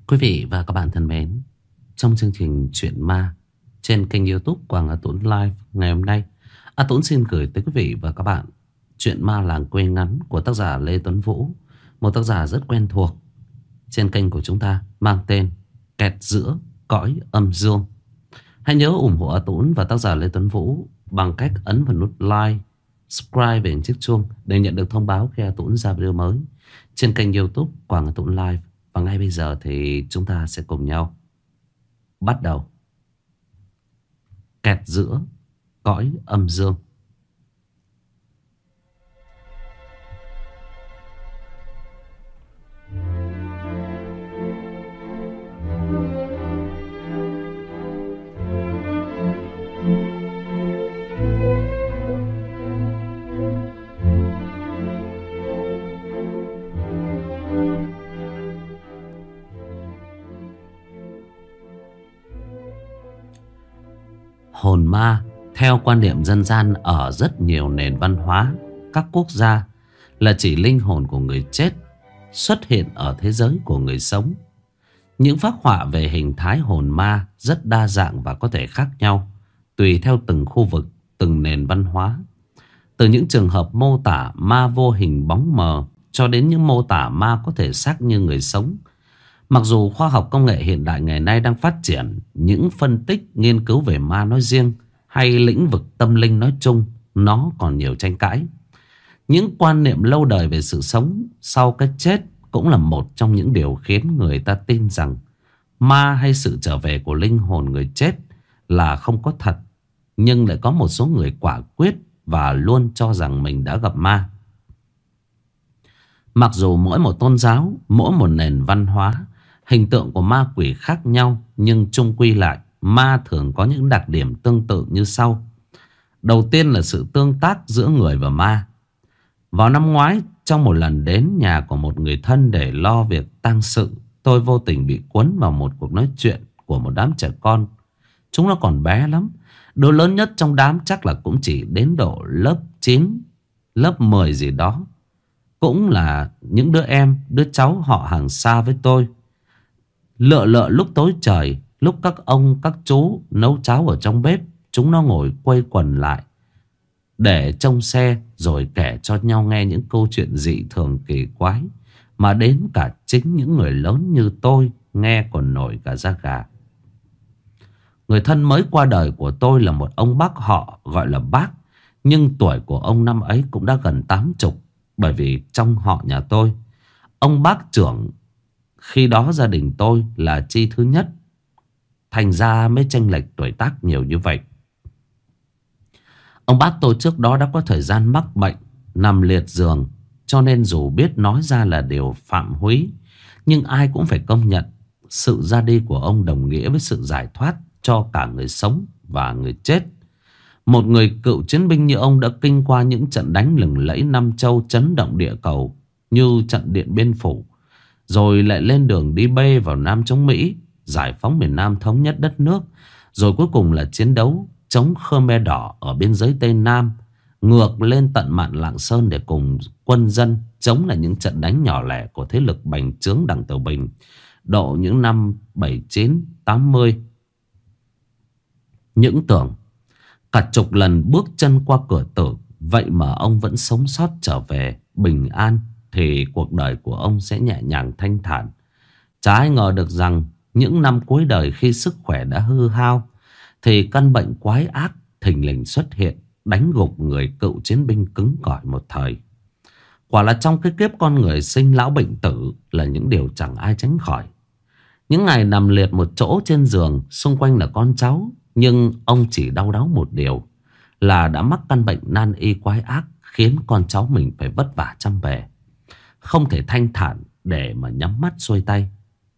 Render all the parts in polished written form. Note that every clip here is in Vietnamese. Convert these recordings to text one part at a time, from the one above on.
Quý vị và các bạn thân mến, trong chương trình Chuyện Ma trên kênh YouTube Quang A Tũng Live ngày hôm nay, A Tũng xin gửi tới quý vị và các bạn Chuyện Ma làng quê ngắn của tác giả Lê Tuấn Vũ, một tác giả rất quen thuộc trên kênh của chúng ta, mang tên Kẹt Giữa Cõi Âm Dương. Hãy nhớ ủng hộ A Tũng và tác giả Lê Tuấn Vũ bằng cách ấn vào nút like, subscribe về chiếc chuông để nhận được thông báo khi A Tũng ra video mới trên kênh YouTube Quang A Tũng Live. Và ngay bây giờ thì chúng ta sẽ cùng nhau bắt đầu Kẹt Giữa Cõi Âm Dương. Hồn ma theo quan niệm dân gian ở rất nhiều nền văn hóa các quốc gia là chỉ linh hồn của người chết xuất hiện ở thế giới của người sống. Những phác họa về hình thái hồn ma rất đa dạng và có thể khác nhau tùy theo từng khu vực, từng nền văn hóa. Từ những trường hợp mô tả ma vô hình bóng mờ cho đến những mô tả ma có thể xác như người sống. Mặc dù khoa học công nghệ hiện đại ngày nay đang phát triển, những phân tích, nghiên cứu về ma nói riêng hay lĩnh vực tâm linh nói chung, nó còn nhiều tranh cãi. Những quan niệm lâu đời về sự sống sau cái chết cũng là một trong những điều khiến người ta tin rằng ma hay sự trở về của linh hồn người chết là không có thật. Nhưng lại có một số người quả quyết và luôn cho rằng mình đã gặp ma. Mặc dù mỗi một tôn giáo, mỗi một nền văn hóa, hình tượng của ma quỷ khác nhau, nhưng chung quy lại, ma thường có những đặc điểm tương tự như sau. Đầu tiên là sự tương tác giữa người và ma. Vào năm ngoái, trong một lần đến nhà của một người thân để lo việc tang sự, tôi vô tình bị cuốn vào một cuộc nói chuyện của một đám trẻ con. Chúng nó còn bé lắm. Đứa lớn nhất trong đám chắc là cũng chỉ đến độ lớp 9, lớp 10 gì đó. Cũng là những đứa em, đứa cháu họ hàng xa với tôi. Lợ lúc tối trời, lúc các ông các chú nấu cháo ở trong bếp, chúng nó ngồi quây quần lại để trông xe rồi kể cho nhau nghe những câu chuyện dị thường kỳ quái mà đến cả chính những người lớn như tôi nghe còn nổi cả da gà. Người thân mới qua đời của tôi là một ông bác họ gọi là Bác, nhưng tuổi của ông năm ấy cũng đã gần 80. Bởi vì trong họ nhà tôi, ông bác trưởng khi đó gia đình tôi là chi thứ nhất, thành ra mới chênh lệch tuổi tác nhiều như vậy. Ông bác tôi trước đó đã có thời gian mắc bệnh, nằm liệt giường, cho nên dù biết nói ra là điều phạm húy, nhưng ai cũng phải công nhận sự ra đi của ông đồng nghĩa với sự giải thoát cho cả người sống và người chết. Một người cựu chiến binh như ông đã kinh qua những trận đánh lừng lẫy Nam Châu chấn động địa cầu như trận Điện Biên Phủ, rồi lại lên đường đi bê vào Nam chống Mỹ, giải phóng miền Nam thống nhất đất nước, rồi cuối cùng là chiến đấu chống Khmer Đỏ ở biên giới Tây Nam, ngược lên tận mạn Lạng Sơn để cùng quân dân chống lại những trận đánh nhỏ lẻ của thế lực bành trướng Đặng Tiểu Bình độ những năm 79, 80. Những tưởng cả chục lần bước chân qua cửa tử, vậy mà ông vẫn sống sót trở về bình an, thì cuộc đời của ông sẽ nhẹ nhàng thanh thản. Chả ai ngờ được rằng những năm cuối đời khi sức khỏe đã hư hao, thì căn bệnh quái ác thình lình xuất hiện, đánh gục người cựu chiến binh cứng cỏi một thời. Quả là trong cái kiếp con người sinh lão bệnh tử là những điều chẳng ai tránh khỏi. Những ngày nằm liệt một chỗ trên giường, xung quanh là con cháu, nhưng ông chỉ đau đáu một điều là đã mắc căn bệnh nan y quái ác, khiến con cháu mình phải vất vả chăm bề, không thể thanh thản để mà nhắm mắt xuôi tay.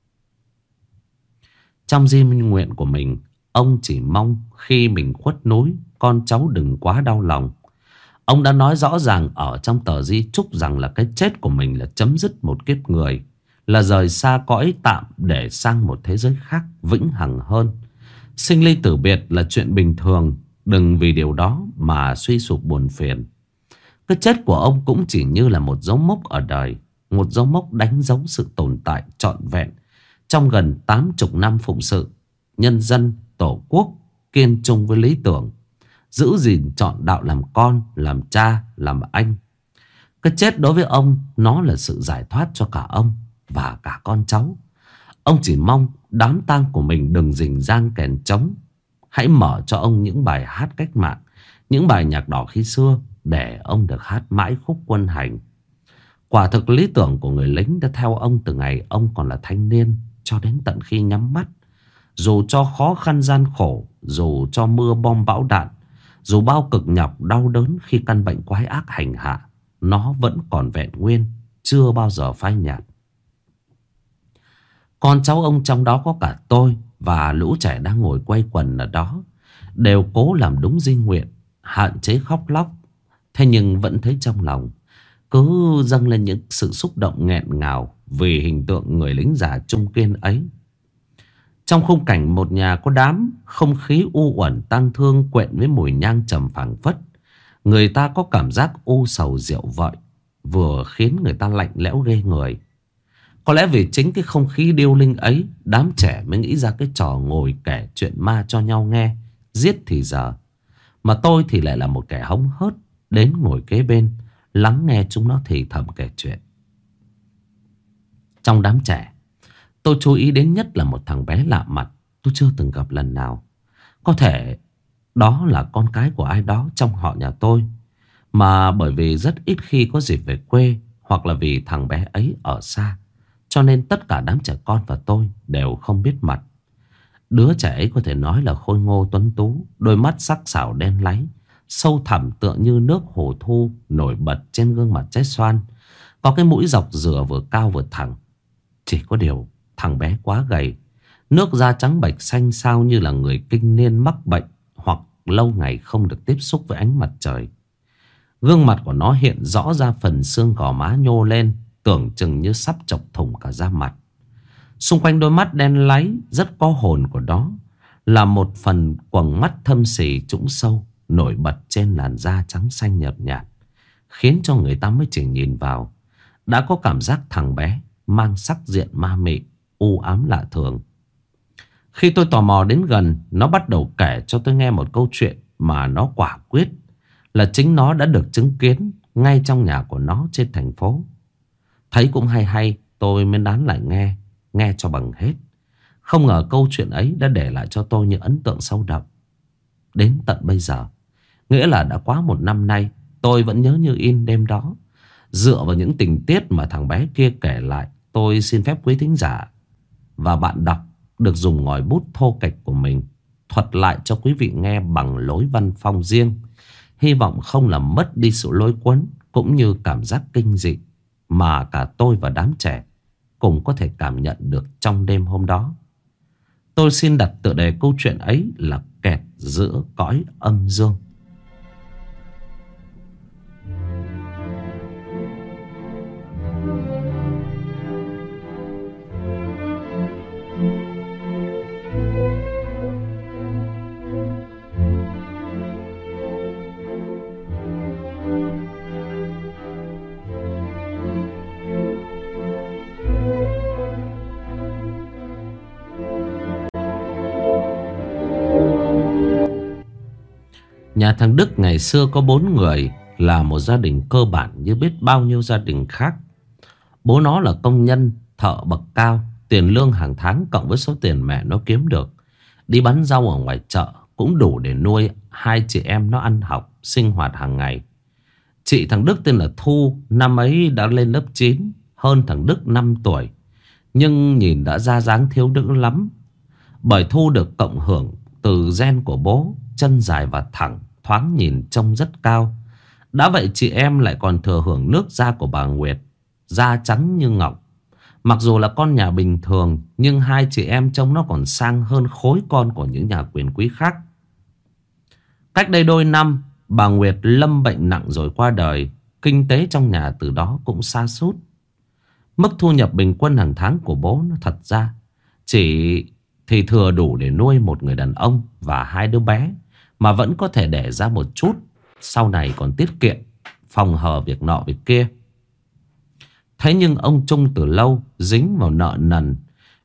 Trong di nguyện của mình, ông chỉ mong khi mình khuất núi, con cháu đừng quá đau lòng. Ông đã nói rõ ràng ở trong tờ di chúc rằng là cái chết của mình là chấm dứt một kiếp người, là rời xa cõi tạm để sang một thế giới khác vĩnh hằng hơn. Sinh ly tử biệt là chuyện bình thường, đừng vì điều đó mà suy sụp buồn phiền. Cái chết của ông cũng chỉ như là một dấu mốc ở đời, một dấu mốc đánh dấu sự tồn tại trọn vẹn Trong gần 80 năm phụng sự, nhân dân, tổ quốc kiên trung với lý tưởng, giữ gìn chọn đạo làm con, làm cha, làm anh. Cái chết đối với ông nó là sự giải thoát cho cả ông và cả con cháu. Ông chỉ mong đám tang của mình đừng rình rang kèn trống. Hãy mở cho ông những bài hát cách mạng, những bài nhạc đỏ khi xưa, để ông được hát mãi khúc quân hành. Quả thực lý tưởng của người lính đã theo ông từ ngày ông còn là thanh niên cho đến tận khi nhắm mắt. Dù cho khó khăn gian khổ, dù cho mưa bom bão đạn, dù bao cực nhọc đau đớn khi căn bệnh quái ác hành hạ, nó vẫn còn vẹn nguyên, chưa bao giờ phai nhạt. Con cháu ông, trong đó có cả tôi và lũ trẻ đang ngồi quay quần ở đó, đều cố làm đúng di nguyện, hạn chế khóc lóc. Thế nhưng vẫn thấy trong lòng cứ dâng lên những sự xúc động nghẹn ngào vì hình tượng người lính già trung kiên ấy. Trong khung cảnh một nhà có đám, không khí u uẩn tang thương quện với mùi nhang trầm phảng phất, người ta có cảm giác u sầu rượu vợi, vừa khiến người ta lạnh lẽo ghê người. Có lẽ vì chính cái không khí điêu linh ấy, đám trẻ mới nghĩ ra cái trò ngồi kể chuyện ma cho nhau nghe, giết thì giờ. Mà tôi thì lại là một kẻ hóng hớt, đến ngồi kế bên, lắng nghe chúng nó thì thầm kể chuyện. Trong đám trẻ, tôi chú ý đến nhất là một thằng bé lạ mặt tôi chưa từng gặp lần nào. Có thể đó là con cái của ai đó trong họ nhà tôi, mà bởi vì rất ít khi có dịp về quê, hoặc là vì thằng bé ấy ở xa, cho nên tất cả đám trẻ con và tôi đều không biết mặt. Đứa trẻ ấy có thể nói là khôi ngô tuấn tú, đôi mắt sắc sảo đen láy, sâu thẳm tựa như nước hồ thu nổi bật trên gương mặt trái xoan. Có cái mũi dọc dừa vừa cao vừa thẳng. Chỉ có điều thằng bé quá gầy, nước da trắng bệch xanh xao như là người kinh niên mắc bệnh hoặc lâu ngày không được tiếp xúc với ánh mặt trời. Gương mặt của nó hiện rõ ra phần xương gò má nhô lên, tưởng chừng như sắp chọc thủng cả da mặt. Xung quanh đôi mắt đen láy rất có hồn của nó là một phần quầng mắt thâm xì trũng sâu nổi bật trên làn da trắng xanh nhợt nhạt, khiến cho người ta mới chỉ nhìn vào đã có cảm giác thằng bé mang sắc diện ma mị, u ám lạ thường. Khi tôi tò mò đến gần, nó bắt đầu kể cho tôi nghe một câu chuyện mà nó quả quyết là chính nó đã được chứng kiến ngay trong nhà của nó trên thành phố. Thấy cũng hay hay, tôi mới đán lại nghe cho bằng hết. Không ngờ câu chuyện ấy đã để lại cho tôi những ấn tượng sâu đậm đến tận bây giờ. Nghĩa là đã quá 1 năm nay, tôi vẫn nhớ như in đêm đó. Dựa vào những tình tiết mà thằng bé kia kể lại, tôi xin phép quý thính giả và bạn đọc được dùng ngòi bút thô kệch của mình thuật lại cho quý vị nghe bằng lối văn phong riêng. Hy vọng không làm mất đi sự lối cuốn cũng như cảm giác kinh dị mà cả tôi và đám trẻ cùng có thể cảm nhận được trong đêm hôm đó. Tôi xin đặt tựa đề câu chuyện ấy là Kẹt Giữa Cõi Âm Dương. Nhà thằng Đức ngày xưa có 4 người, là một gia đình cơ bản như biết bao nhiêu gia đình khác. Bố nó là công nhân, thợ bậc cao, tiền lương hàng tháng cộng với số tiền mẹ nó kiếm được đi bán rau ở ngoài chợ cũng đủ để nuôi 2 chị em nó ăn học, sinh hoạt hàng ngày. Chị thằng Đức tên là Thu, năm ấy đã lên lớp 9, hơn thằng Đức 5 tuổi, nhưng nhìn đã ra dáng thiếu nữ lắm. Bởi Thu được cộng hưởng từ gen của bố, chân dài và thẳng, thoáng nhìn trông rất cao. Đã vậy chị em lại còn thừa hưởng nước da của bà Nguyệt, da trắng như ngọc. Mặc dù là con nhà bình thường, nhưng 2 chị em trông nó còn sang hơn khối con của những nhà quyền quý khác. Cách đây đôi năm, bà Nguyệt lâm bệnh nặng rồi qua đời. Kinh tế trong nhà từ đó cũng sa sút. Mức thu nhập bình quân hàng tháng của bố nó thật ra chỉ thì thừa đủ để nuôi một người đàn ông và 2 đứa bé, mà vẫn có thể để ra một chút, sau này còn tiết kiệm, phòng hờ việc nọ việc kia. Thế nhưng ông Trung từ lâu dính vào nợ nần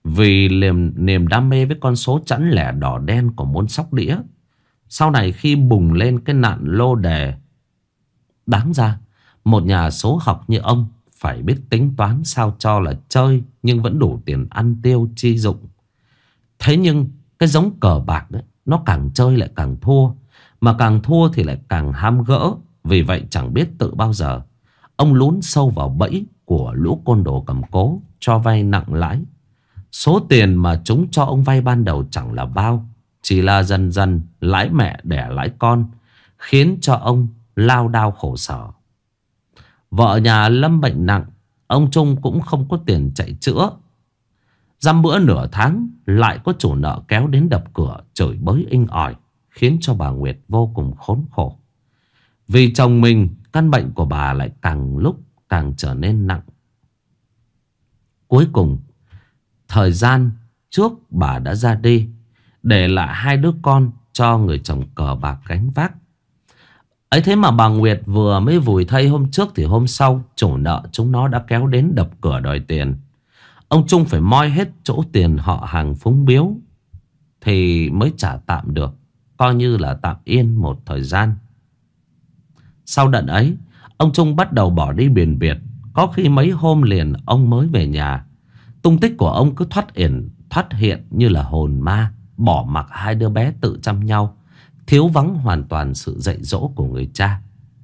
Vì niềm đam mê với con số chẵn lẻ đỏ đen của môn sóc đĩa, sau này khi bùng lên cái nạn lô đề, đáng ra một nhà số học như ông phải biết tính toán sao cho là chơi nhưng vẫn đủ tiền ăn tiêu chi dụng. Thế nhưng cái giống cờ bạc đấy, nó càng chơi lại càng thua, mà càng thua thì lại càng ham gỡ. Vì vậy chẳng biết tự bao giờ ông lún sâu vào bẫy của lũ côn đồ cầm cố cho vay nặng lãi. Số tiền mà chúng cho ông vay ban đầu chẳng là bao, chỉ là dần dần lãi mẹ đẻ lãi con, khiến cho ông lao đao khổ sở. Vợ nhà lâm bệnh nặng, ông Trung cũng không có tiền chạy chữa. Dăm bữa nửa tháng lại có chủ nợ kéo đến đập cửa chửi bới inh ỏi, khiến cho bà Nguyệt vô cùng khốn khổ. Vì chồng mình, căn bệnh của bà lại càng lúc càng trở nên nặng. Cuối cùng, thời gian trước bà đã ra đi, để lại hai đứa con cho người chồng cờ bạc gánh vác. Ấy thế mà bà Nguyệt vừa mới vùi thây hôm trước thì hôm sau chủ nợ chúng nó đã kéo đến đập cửa đòi tiền. Ông Trung phải moi hết chỗ tiền họ hàng phúng biếu thì mới trả tạm được, coi như là tạm yên một thời gian. Sau đợt ấy, ông Trung bắt đầu bỏ đi biển biệt. Có khi mấy hôm liền ông mới về nhà. Tung tích của ông cứ thoát hiện như là hồn ma, bỏ mặc hai đứa bé tự chăm nhau, thiếu vắng hoàn toàn sự dạy dỗ của người cha.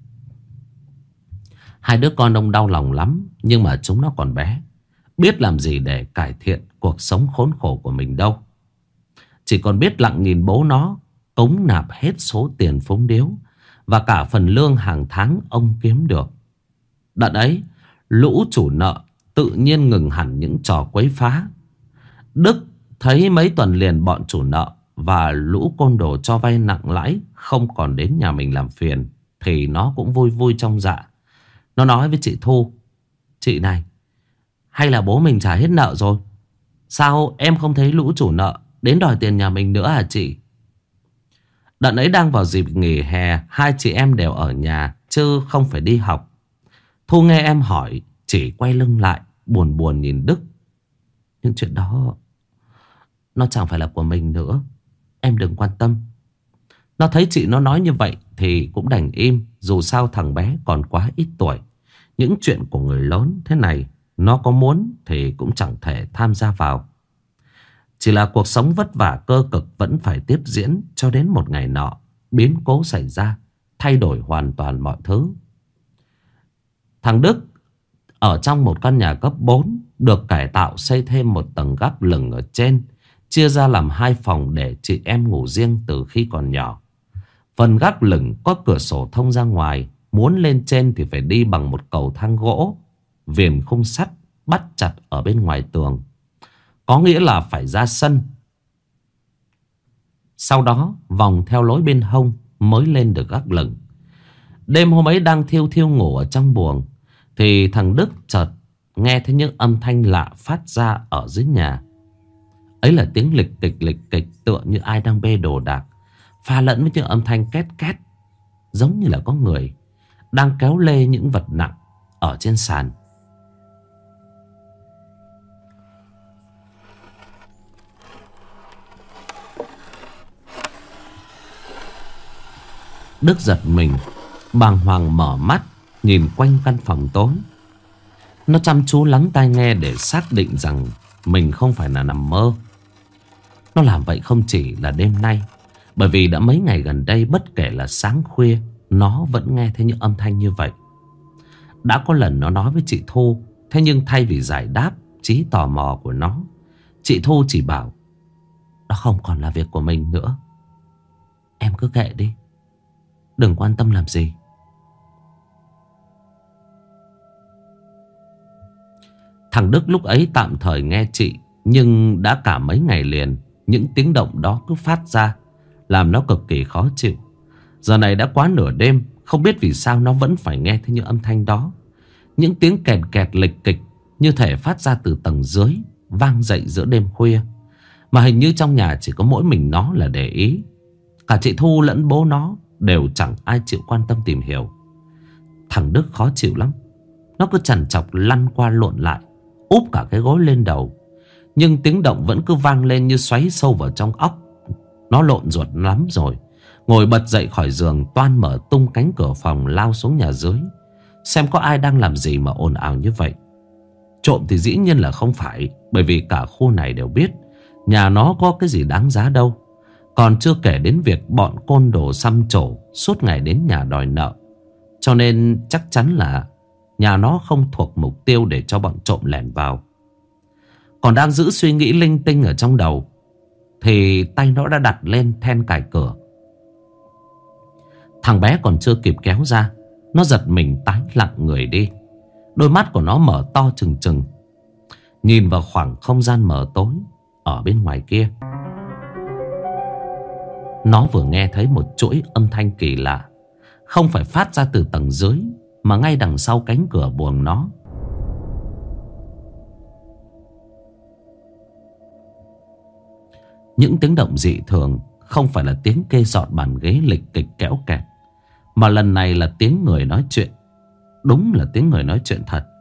Hai đứa con ông đau lòng lắm, nhưng mà chúng nó còn bé, biết làm gì để cải thiện cuộc sống khốn khổ của mình đâu. Chỉ còn biết lặng nhìn bố nó cống nạp hết số tiền phúng điếu và cả phần lương hàng tháng ông kiếm được. Đợt ấy, lũ chủ nợ tự nhiên ngừng hẳn những trò quấy phá. Đức thấy mấy tuần liền bọn chủ nợ và lũ côn đồ cho vay nặng lãi không còn đến nhà mình làm phiền, thì nó cũng vui vui trong dạ. Nó nói với chị Thu: "Chị này, hay là bố mình trả hết nợ rồi? Sao em không thấy lũ chủ nợ đến đòi tiền nhà mình nữa hả chị?" Đợt ấy đang vào dịp nghỉ hè, hai chị em đều ở nhà chứ không phải đi học. Thu nghe em hỏi chỉ quay lưng lại, buồn buồn nhìn Đức. "Nhưng chuyện đó nó chẳng phải là của mình nữa, em đừng quan tâm." Nó thấy chị nó nói như vậy thì cũng đành im. Dù sao thằng bé còn quá ít tuổi, những chuyện của người lớn thế này nó có muốn thì cũng chẳng thể tham gia vào. Chỉ là cuộc sống vất vả cơ cực vẫn phải tiếp diễn, cho đến một ngày nọ biến cố xảy ra, thay đổi hoàn toàn mọi thứ. Thằng Đức ở trong một căn nhà cấp 4 được cải tạo xây thêm một tầng gác lửng ở trên, chia ra làm hai phòng để chị em ngủ riêng từ khi còn nhỏ. Phần gác lửng có cửa sổ thông ra ngoài, muốn lên trên thì phải đi bằng một cầu thang gỗ, viền khung sắt bắt chặt ở bên ngoài tường. Có nghĩa là phải ra sân, sau đó vòng theo lối bên hông mới lên được gác lửng. Đêm hôm ấy đang thiêu thiêu ngủ ở trong buồng, thì thằng Đức chợt nghe thấy những âm thanh lạ phát ra ở dưới nhà. Ấy là tiếng lịch kịch tựa như ai đang bê đồ đạc, pha lẫn với những âm thanh két két, giống như là có người đang kéo lê những vật nặng ở trên sàn. Đức giật mình, bàng hoàng mở mắt, nhìn quanh căn phòng tối. Nó chăm chú lắng tai nghe để xác định rằng mình không phải là nằm mơ. Nó làm vậy không chỉ là đêm nay, bởi vì đã mấy ngày gần đây bất kể là sáng khuya, nó vẫn nghe thấy những âm thanh như vậy. Đã có lần nó nói với chị Thu, thế nhưng thay vì giải đáp trí tò mò của nó, chị Thu chỉ bảo: "Đó không còn là việc của mình nữa, em cứ kệ đi, đừng quan tâm làm gì." Thằng Đức lúc ấy tạm thời nghe chị, nhưng đã cả mấy ngày liền những tiếng động đó cứ phát ra, làm nó cực kỳ khó chịu. Giờ này đã quá nửa đêm, không biết vì sao nó vẫn phải nghe thấy những âm thanh đó. Những tiếng kèn kẹt lịch kịch như thể phát ra từ tầng dưới, vang dậy giữa đêm khuya. Mà hình như trong nhà chỉ có mỗi mình nó là để ý. Cả chị Thu lẫn bố nó đều chẳng ai chịu quan tâm tìm hiểu. Thằng Đức khó chịu lắm. Nó cứ trằn trọc lăn qua lộn lại, úp cả cái gối lên đầu. Nhưng tiếng động vẫn cứ vang lên như xoáy sâu vào trong óc. Nó lộn ruột lắm rồi. Ngồi bật dậy khỏi giường, toan mở tung cánh cửa phòng lao xuống nhà dưới, xem có ai đang làm gì mà ồn ào như vậy. Trộm thì dĩ nhiên là không phải, bởi vì cả khu này đều biết nhà nó có cái gì đáng giá đâu. Còn chưa kể đến việc bọn côn đồ xăm trổ suốt ngày đến nhà đòi nợ. Cho nên chắc chắn là nhà nó không thuộc mục tiêu để cho bọn trộm lẻn vào. Còn đang giữ suy nghĩ linh tinh ở trong đầu thì tay nó đã đặt lên then cài cửa. Thằng bé còn chưa kịp kéo ra, nó giật mình tái lặng người đi. Đôi mắt của nó mở to trừng trừng, nhìn vào khoảng không gian mờ tối ở bên ngoài kia. Nó vừa nghe thấy một chuỗi âm thanh kỳ lạ, không phải phát ra từ tầng dưới, mà ngay đằng sau cánh cửa buồng nó. Những tiếng động dị thường không phải là tiếng kê dọn bàn ghế lịch kịch kéo kẹt, mà lần này là tiếng người nói chuyện. Đúng là tiếng người nói chuyện thật.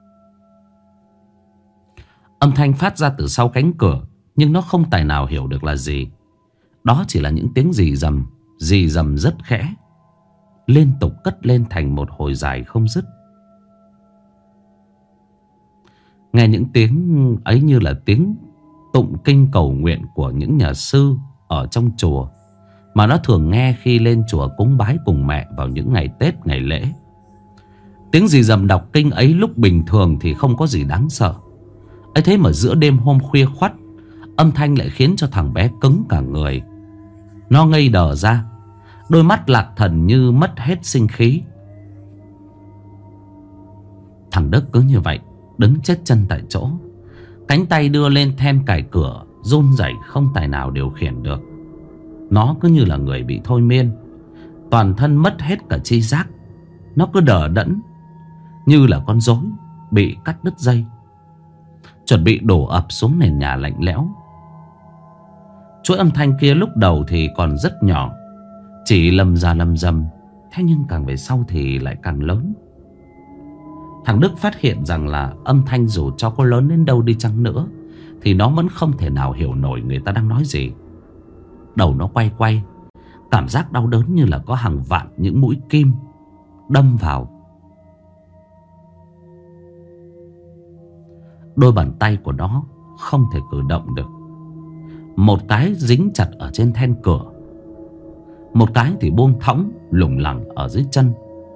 Âm thanh phát ra từ sau cánh cửa, nhưng nó không tài nào hiểu được là gì. Đó chỉ là những tiếng rì rầm rất khẽ, liên tục cất lên thành một hồi dài không dứt. Nghe những tiếng ấy như là tiếng tụng kinh cầu nguyện của những nhà sư ở trong chùa, mà nó thường nghe khi lên chùa cúng bái cùng mẹ vào những ngày Tết, ngày lễ. Tiếng rì rầm đọc kinh ấy lúc bình thường thì không có gì đáng sợ. ấy thế mà giữa đêm hôm khuya khoắt, âm thanh lại khiến cho thằng bé cứng cả người. Nó ngây đờ ra, đôi mắt lạc thần như mất hết sinh khí. Thằng Đức cứ như vậy đứng chết chân tại chỗ, cánh tay đưa lên then cài cửa, run rẩy không tài nào điều khiển được. Nó cứ như là người bị thôi miên, toàn thân mất hết cả tri giác. Nó cứ đờ đẫn như là con rối bị cắt đứt dây, chuẩn bị đổ ập xuống nền nhà lạnh lẽo. Chuỗi âm thanh kia lúc đầu thì còn rất nhỏ, chỉ lầm ra lầm rầm. Thế nhưng càng về sau thì lại càng lớn. Thằng Đức phát hiện rằng là âm thanh dù cho có lớn đến đâu đi chăng nữa thì nó vẫn không thể nào hiểu nổi người ta đang nói gì. Đầu nó quay quay, cảm giác đau đớn như là có hàng vạn những mũi kim đâm vào. Đôi bàn tay của nó không thể cử động được. Một cái dính chặt ở trên then cửa, một cái thì buông thõng lủng lẳng ở dưới chân.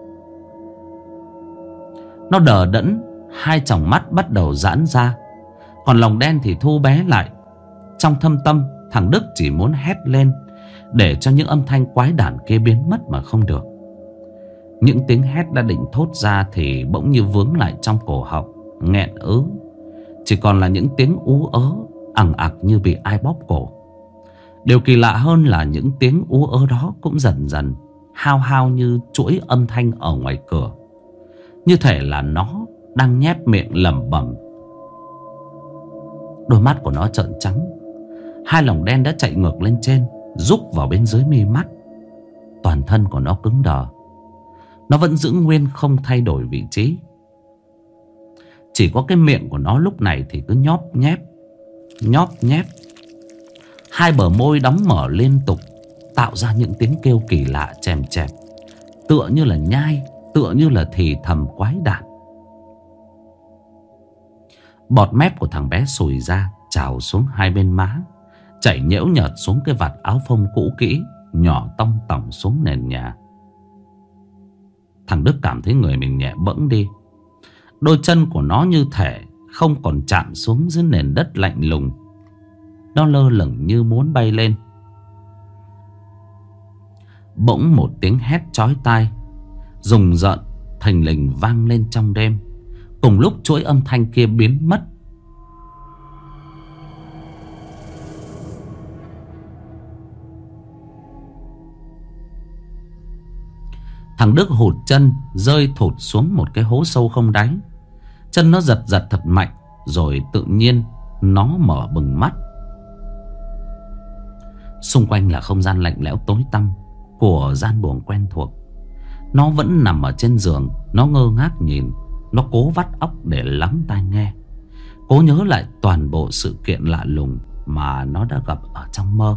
Nó đờ đẫn, hai tròng mắt bắt đầu giãn ra, còn lòng đen thì thu bé lại. Trong thâm tâm, thằng Đức chỉ muốn hét lên để cho những âm thanh quái đản kia biến mất mà không được. Những tiếng hét đã định thốt ra thì bỗng như vướng lại trong cổ họng, nghẹn ứ. Chỉ còn là những tiếng ú ớ ằng ặc như bị ai bóp cổ. Điều kỳ lạ hơn là những tiếng ú ớ đó cũng dần dần hao hao như chuỗi âm thanh ở ngoài cửa, như thể là nó đang nhép miệng lẩm bẩm. Đôi mắt của nó trợn trắng, hai lồng đen đã chạy ngược lên trên, rúc vào bên dưới mi mắt. Toàn thân của nó cứng đờ. Nó vẫn giữ nguyên không thay đổi vị trí. Chỉ có cái miệng của nó lúc này thì cứ nhóp nhép. Hai bờ môi đóng mở liên tục, tạo ra những tiếng kêu kỳ lạ chèm chẹp, tựa như là nhai, tựa như là thì thầm quái đản. Bọt mép của thằng bé sùi ra, trào xuống hai bên má, chảy nhễu nhợt xuống cái vạt áo phông cũ kỹ, nhỏ tong tỏng xuống nền nhà. Thằng Đức cảm thấy người mình nhẹ bẫng đi. Đôi chân của nó như thể không còn chạm xuống dưới nền đất lạnh lùng. Nó lơ lửng như muốn bay lên. Bỗng một tiếng hét chói tai rùng rợn thình lình vang lên trong đêm. Cùng lúc chuỗi âm thanh kia biến mất. Thằng Đức hụt chân, rơi thụt xuống một cái hố sâu không đáy. Chân nó giật giật thật mạnh, rồi tự nhiên nó mở bừng mắt. Xung quanh là không gian lạnh lẽo tối tăm của gian buồng quen thuộc. Nó vẫn nằm ở trên giường. Nó ngơ ngác nhìn. Nó cố vắt óc để lắng tai nghe. cố nhớ lại toàn bộ sự kiện lạ lùng mà nó đã gặp ở trong mơ.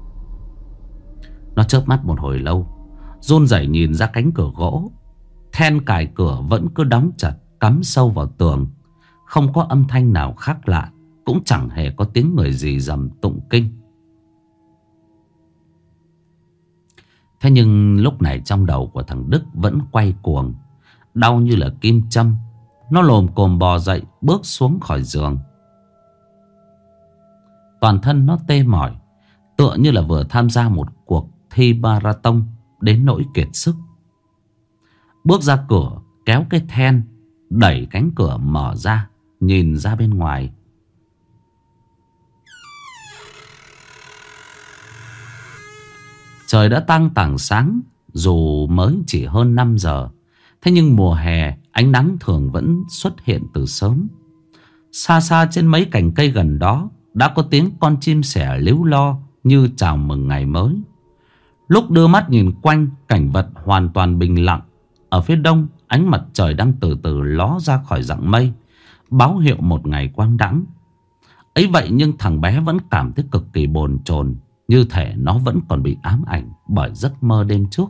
Nó chớp mắt một hồi lâu, run rẩy nhìn ra cánh cửa gỗ. Then cài cửa vẫn cứ đóng chặt, cắm sâu vào tường. Không có âm thanh nào khác lạ, cũng chẳng hề có tiếng người gì rầm tụng kinh. Thế nhưng lúc này trong đầu của thằng Đức vẫn quay cuồng, đau như là kim châm. Nó lồm cồm bò dậy, bước xuống khỏi giường. Toàn thân nó tê mỏi, tựa như là vừa tham gia một cuộc thi marathon đến nỗi kiệt sức. Bước ra cửa, kéo cái then, đẩy cánh cửa mở ra, nhìn ra bên ngoài. Trời đã tăng tảng sáng, dù mới chỉ hơn 5 giờ. Thế nhưng mùa hè, ánh nắng thường vẫn xuất hiện từ sớm. Xa xa trên mấy cành cây gần đó đã có tiếng con chim sẻ líu lo như chào mừng ngày mới. Lúc đưa mắt nhìn quanh, cảnh vật hoàn toàn bình lặng. Ở phía đông, ánh mặt trời đang từ từ ló ra khỏi rặng mây, báo hiệu một ngày quang đãng. Ấy vậy nhưng thằng bé vẫn cảm thấy cực kỳ bồn chồn, như thể nó vẫn còn bị ám ảnh bởi giấc mơ đêm trước.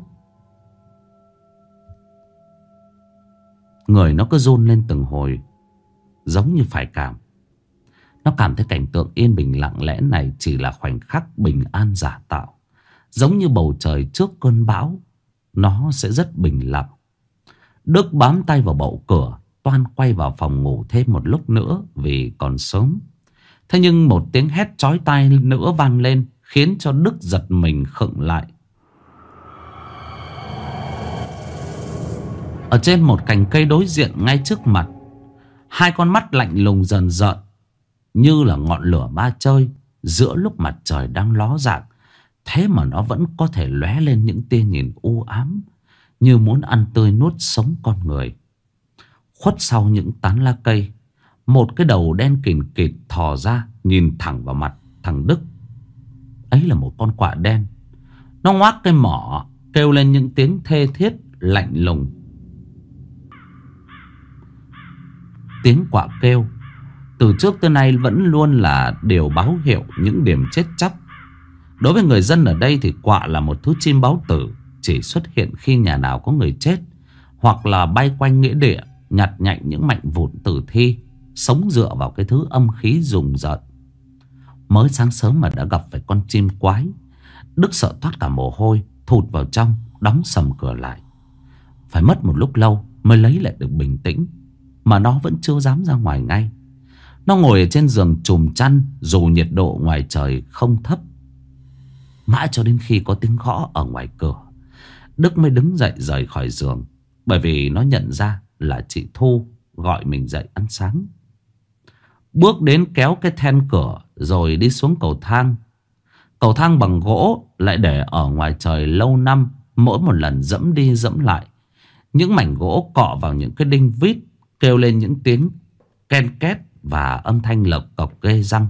Người nó cứ run lên từng hồi, giống như phải cảm. Nó cảm thấy cảnh tượng yên bình lặng lẽ này chỉ là khoảnh khắc bình an giả tạo. Giống như bầu trời trước cơn bão, nó sẽ rất bình lặng. Đức bám tay vào bậu cửa, toan quay vào phòng ngủ thêm một lúc nữa vì còn sớm. Thế nhưng một tiếng hét chói tai nữa vang lên, khiến cho Đức giật mình khựng lại. Ở trên một cành cây đối diện ngay trước mặt, hai con mắt lạnh lùng dần dợn như là ngọn lửa ma chơi giữa lúc mặt trời đang ló dạng. Thế mà nó vẫn có thể lóe lên những tia nhìn u ám, như muốn ăn tươi nuốt sống con người. Khuất sau những tán lá cây, một cái đầu đen kìn kịt thò ra, nhìn thẳng vào mặt thằng Đức. Ấy là một con quạ đen. Nó ngoác cái mỏ, kêu lên những tiếng thê thiết lạnh lùng. Tiếng quạ kêu từ trước tới nay vẫn luôn là điều báo hiệu những điểm chết chóc. Đối với người dân ở đây thì quạ là một thứ chim báo tử, chỉ xuất hiện khi nhà nào có người chết, hoặc là bay quanh nghĩa địa nhặt nhạnh những mảnh vụn tử thi, sống dựa vào cái thứ âm khí rùng rợn. Mới sáng sớm mà đã gặp phải con chim quái, Đức sợ toát cả mồ hôi, thụt vào trong, đóng sầm cửa lại. Phải mất một lúc lâu mới lấy lại được bình tĩnh, mà nó vẫn chưa dám ra ngoài ngay. Nó ngồi ở trên giường chùm chăn, dù nhiệt độ ngoài trời không thấp. Mãi cho đến khi có tiếng gõ ở ngoài cửa, Đức mới đứng dậy rời khỏi giường, bởi vì nó nhận ra là chị Thu gọi mình dậy ăn sáng. Bước đến kéo cái then cửa rồi đi xuống cầu thang. Cầu thang bằng gỗ lại để ở ngoài trời lâu năm, mỗi một lần dẫm đi dẫm lại, những mảnh gỗ cọ vào những cái đinh vít, kêu lên những tiếng ken két và âm thanh lộc cọc ghê răng.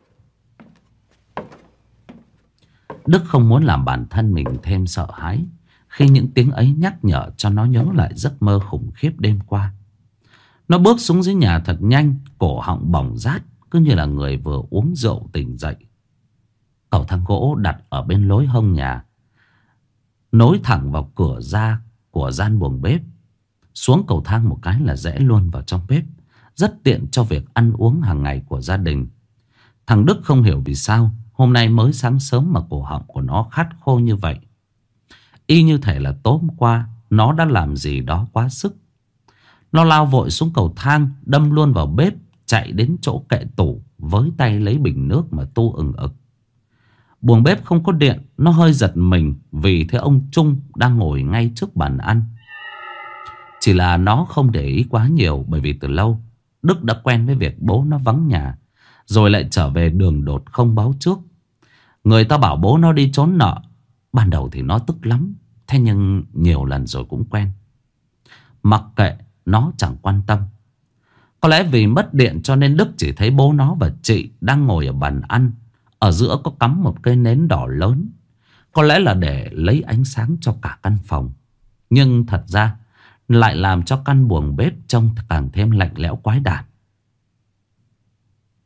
Đức không muốn làm bản thân mình thêm sợ hãi khi những tiếng ấy nhắc nhở cho nó nhớ lại giấc mơ khủng khiếp đêm qua. Nó bước xuống dưới nhà thật nhanh, cổ họng bỏng rát, cứ như là người vừa uống rượu tỉnh dậy. Cầu thang gỗ đặt ở bên lối hông nhà, nối thẳng vào cửa ra của gian buồng bếp. Xuống cầu thang một cái là rẽ luôn vào trong bếp, rất tiện cho việc ăn uống hàng ngày của gia đình. Thằng Đức không hiểu vì sao hôm nay mới sáng sớm mà cổ họng của nó khát khô như vậy. Y như thể là tối hôm qua nó đã làm gì đó quá sức. Nó lao vội xuống cầu thang, đâm luôn vào bếp, chạy đến chỗ kệ tủ, với tay lấy bình nước mà tu ừng ực. Buồng bếp không có điện, nó hơi giật mình vì thấy ông Trung đang ngồi ngay trước bàn ăn. Chỉ là nó không để ý quá nhiều, bởi vì từ lâu Đức đã quen với việc bố nó vắng nhà, rồi lại trở về đường đột không báo trước. Người ta bảo bố nó đi trốn nợ. Ban đầu thì nó tức lắm, thế nhưng nhiều lần rồi cũng quen. Mặc kệ, nó chẳng quan tâm. Có lẽ vì mất điện cho nên Đức chỉ thấy bố nó và chị đang ngồi ở bàn ăn. Ở giữa có cắm một cây nến đỏ lớn, có lẽ là để lấy ánh sáng cho cả căn phòng. Nhưng thật ra lại làm cho căn buồng bếp trông càng thêm lạnh lẽo quái đản.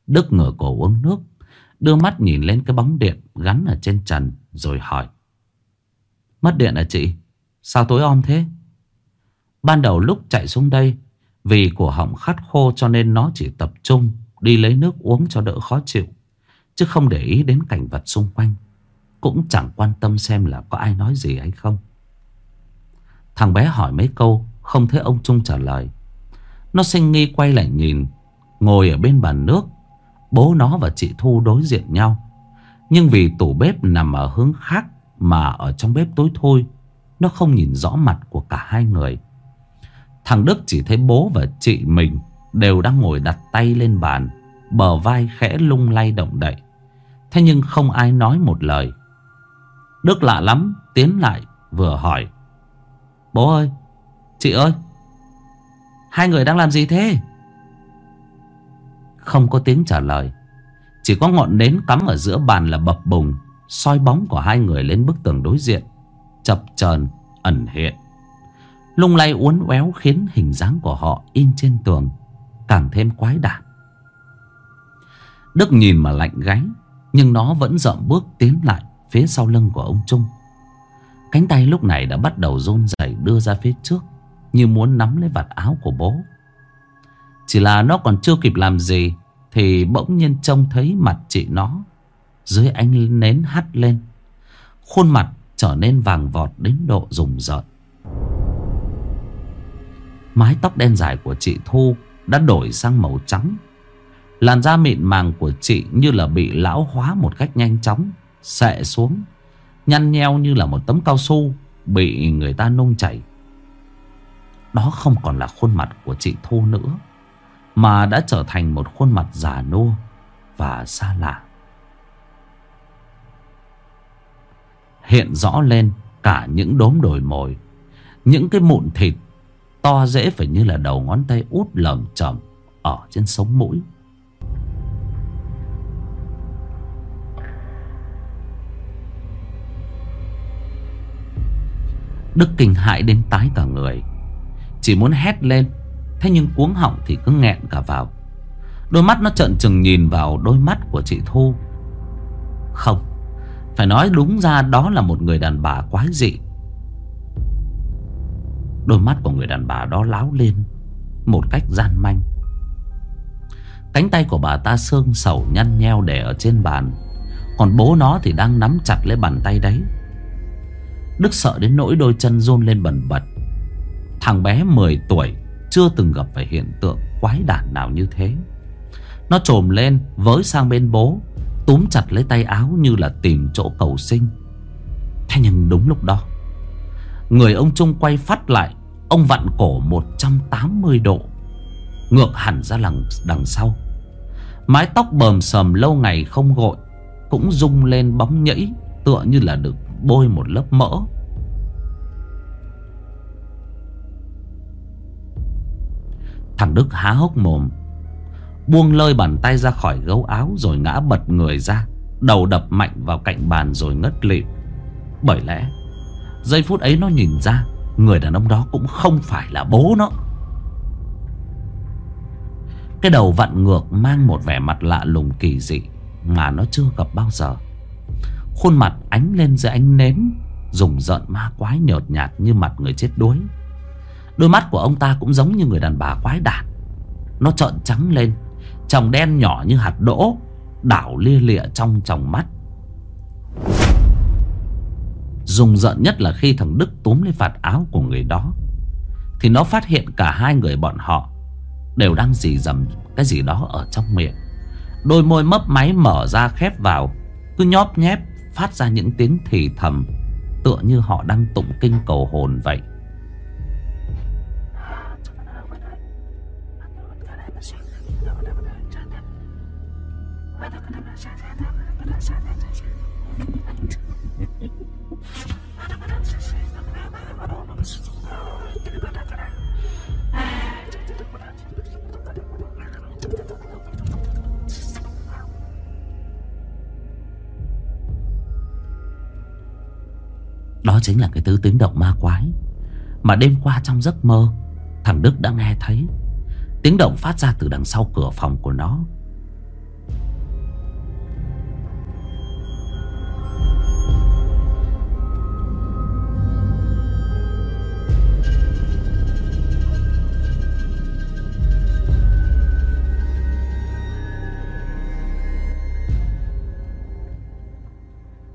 Đức ngửa cổ uống nước, đưa mắt nhìn lên cái bóng điện gắn ở trên trần rồi hỏi: Mất điện à chị? Sao tối om thế? Ban đầu lúc chạy xuống đây, vì cổ họng khát khô cho nên nó chỉ tập trung đi lấy nước uống cho đỡ khó chịu, chứ không để ý đến cảnh vật xung quanh, cũng chẳng quan tâm xem là có ai nói gì hay không. Thằng bé hỏi mấy câu không thấy ông Trung trả lời. Nó sinh nghi quay lại nhìn. Ngồi ở bên bàn nước, bố nó và chị Thu đối diện nhau. Nhưng vì tủ bếp nằm ở hướng khác, mà ở trong bếp tối thui, nó không nhìn rõ mặt của cả hai người. Thằng Đức chỉ thấy bố và chị mình đều đang ngồi đặt tay lên bàn, bờ vai khẽ lung lay động đậy. Thế nhưng không ai nói một lời. Đức lạ lắm, tiến lại vừa hỏi: Bố ơi, chị ơi, hai người đang làm gì thế? Không có tiếng trả lời. Chỉ có ngọn nến cắm ở giữa bàn là bập bùng, soi bóng của hai người lên bức tường đối diện, chập chờn ẩn hiện, lung lay uốn éo, khiến hình dáng của họ in trên tường càng thêm quái đản. Đức nhìn mà lạnh gáy, nhưng nó vẫn dậm bước tiến lại phía sau lưng của ông Trung. Cánh tay lúc này đã bắt đầu run rẩy đưa ra phía trước, như muốn nắm lấy vạt áo của bố. Chỉ là nó còn chưa kịp làm gì thì bỗng nhiên trông thấy mặt chị nó dưới ánh nến hắt lên. Khuôn mặt trở nên vàng vọt đến độ rùng rợn. Mái tóc đen dài của chị Thu đã đổi sang màu trắng. Làn da mịn màng của chị như là bị lão hóa một cách nhanh chóng, xệ xuống, nhăn nheo như là một tấm cao su bị người ta nung chảy. Đó không còn là khuôn mặt của chị Thu nữa, mà đã trở thành một khuôn mặt già nua và xa lạ. Hiện rõ lên cả những đốm đồi mồi, những cái mụn thịt to dễ phải như là đầu ngón tay út lởm chởm ở trên sống mũi. Đức kinh hãi đến tái cả người, chỉ muốn hét lên, thế nhưng cuống họng thì cứ nghẹn cả vào. Đôi mắt nó trợn trừng nhìn vào đôi mắt của chị Thu. Không, phải nói đúng ra đó là một người đàn bà quái dị. Đôi mắt của người đàn bà đó láo lên một cách gian manh. Cánh tay của bà ta xương sầu nhăn nheo để ở trên bàn, còn bố nó thì đang nắm chặt lấy bàn tay đấy. Đức sợ đến nỗi đôi chân run lên bần bật. Thằng bé 10 tuổi chưa từng gặp phải hiện tượng quái đản nào như thế. Nó trồm lên với sang bên bố, túm chặt lấy tay áo như là tìm chỗ cầu sinh. Thế nhưng đúng lúc đó, người ông Trung quay phắt lại. Ông vặn cổ 180 độ, ngược hẳn ra đằng sau. Mái tóc bờm sờm lâu ngày không gội cũng rung lên bóng nhẫy, tựa như là được bôi một lớp mỡ. Thằng Đức há hốc mồm, buông lơi bàn tay ra khỏi gấu áo, rồi ngã bật người ra, đầu đập mạnh vào cạnh bàn rồi ngất lịm. Bởi lẽ giây phút ấy nó nhìn ra người đàn ông đó cũng không phải là bố nó. Cái đầu vặn ngược mang một vẻ mặt lạ lùng kỳ dị mà nó chưa gặp bao giờ. Khuôn mặt ánh lên dưới ánh nến, rùng rợn ma quái nhợt nhạt như mặt người chết đuối. Đôi mắt của ông ta cũng giống như người đàn bà quái đản. Nó trợn trắng lên, tròng đen nhỏ như hạt đỗ đảo lia lịa trong tròng mắt. Rùng rợn nhất là khi thằng Đức túm lấy vạt áo của người đó, thì nó phát hiện cả hai người bọn họ đều đang rì rầm cái gì đó ở trong miệng. Đôi môi mấp máy mở ra khép vào, cứ nhóp nhép phát ra những tiếng thì thầm, tựa như họ đang tụng kinh cầu hồn vậy. Đó chính là cái thứ tiếng động ma quái mà đêm qua trong giấc mơ thằng Đức đã nghe thấy. Tiếng động phát ra từ đằng sau cửa phòng của nó.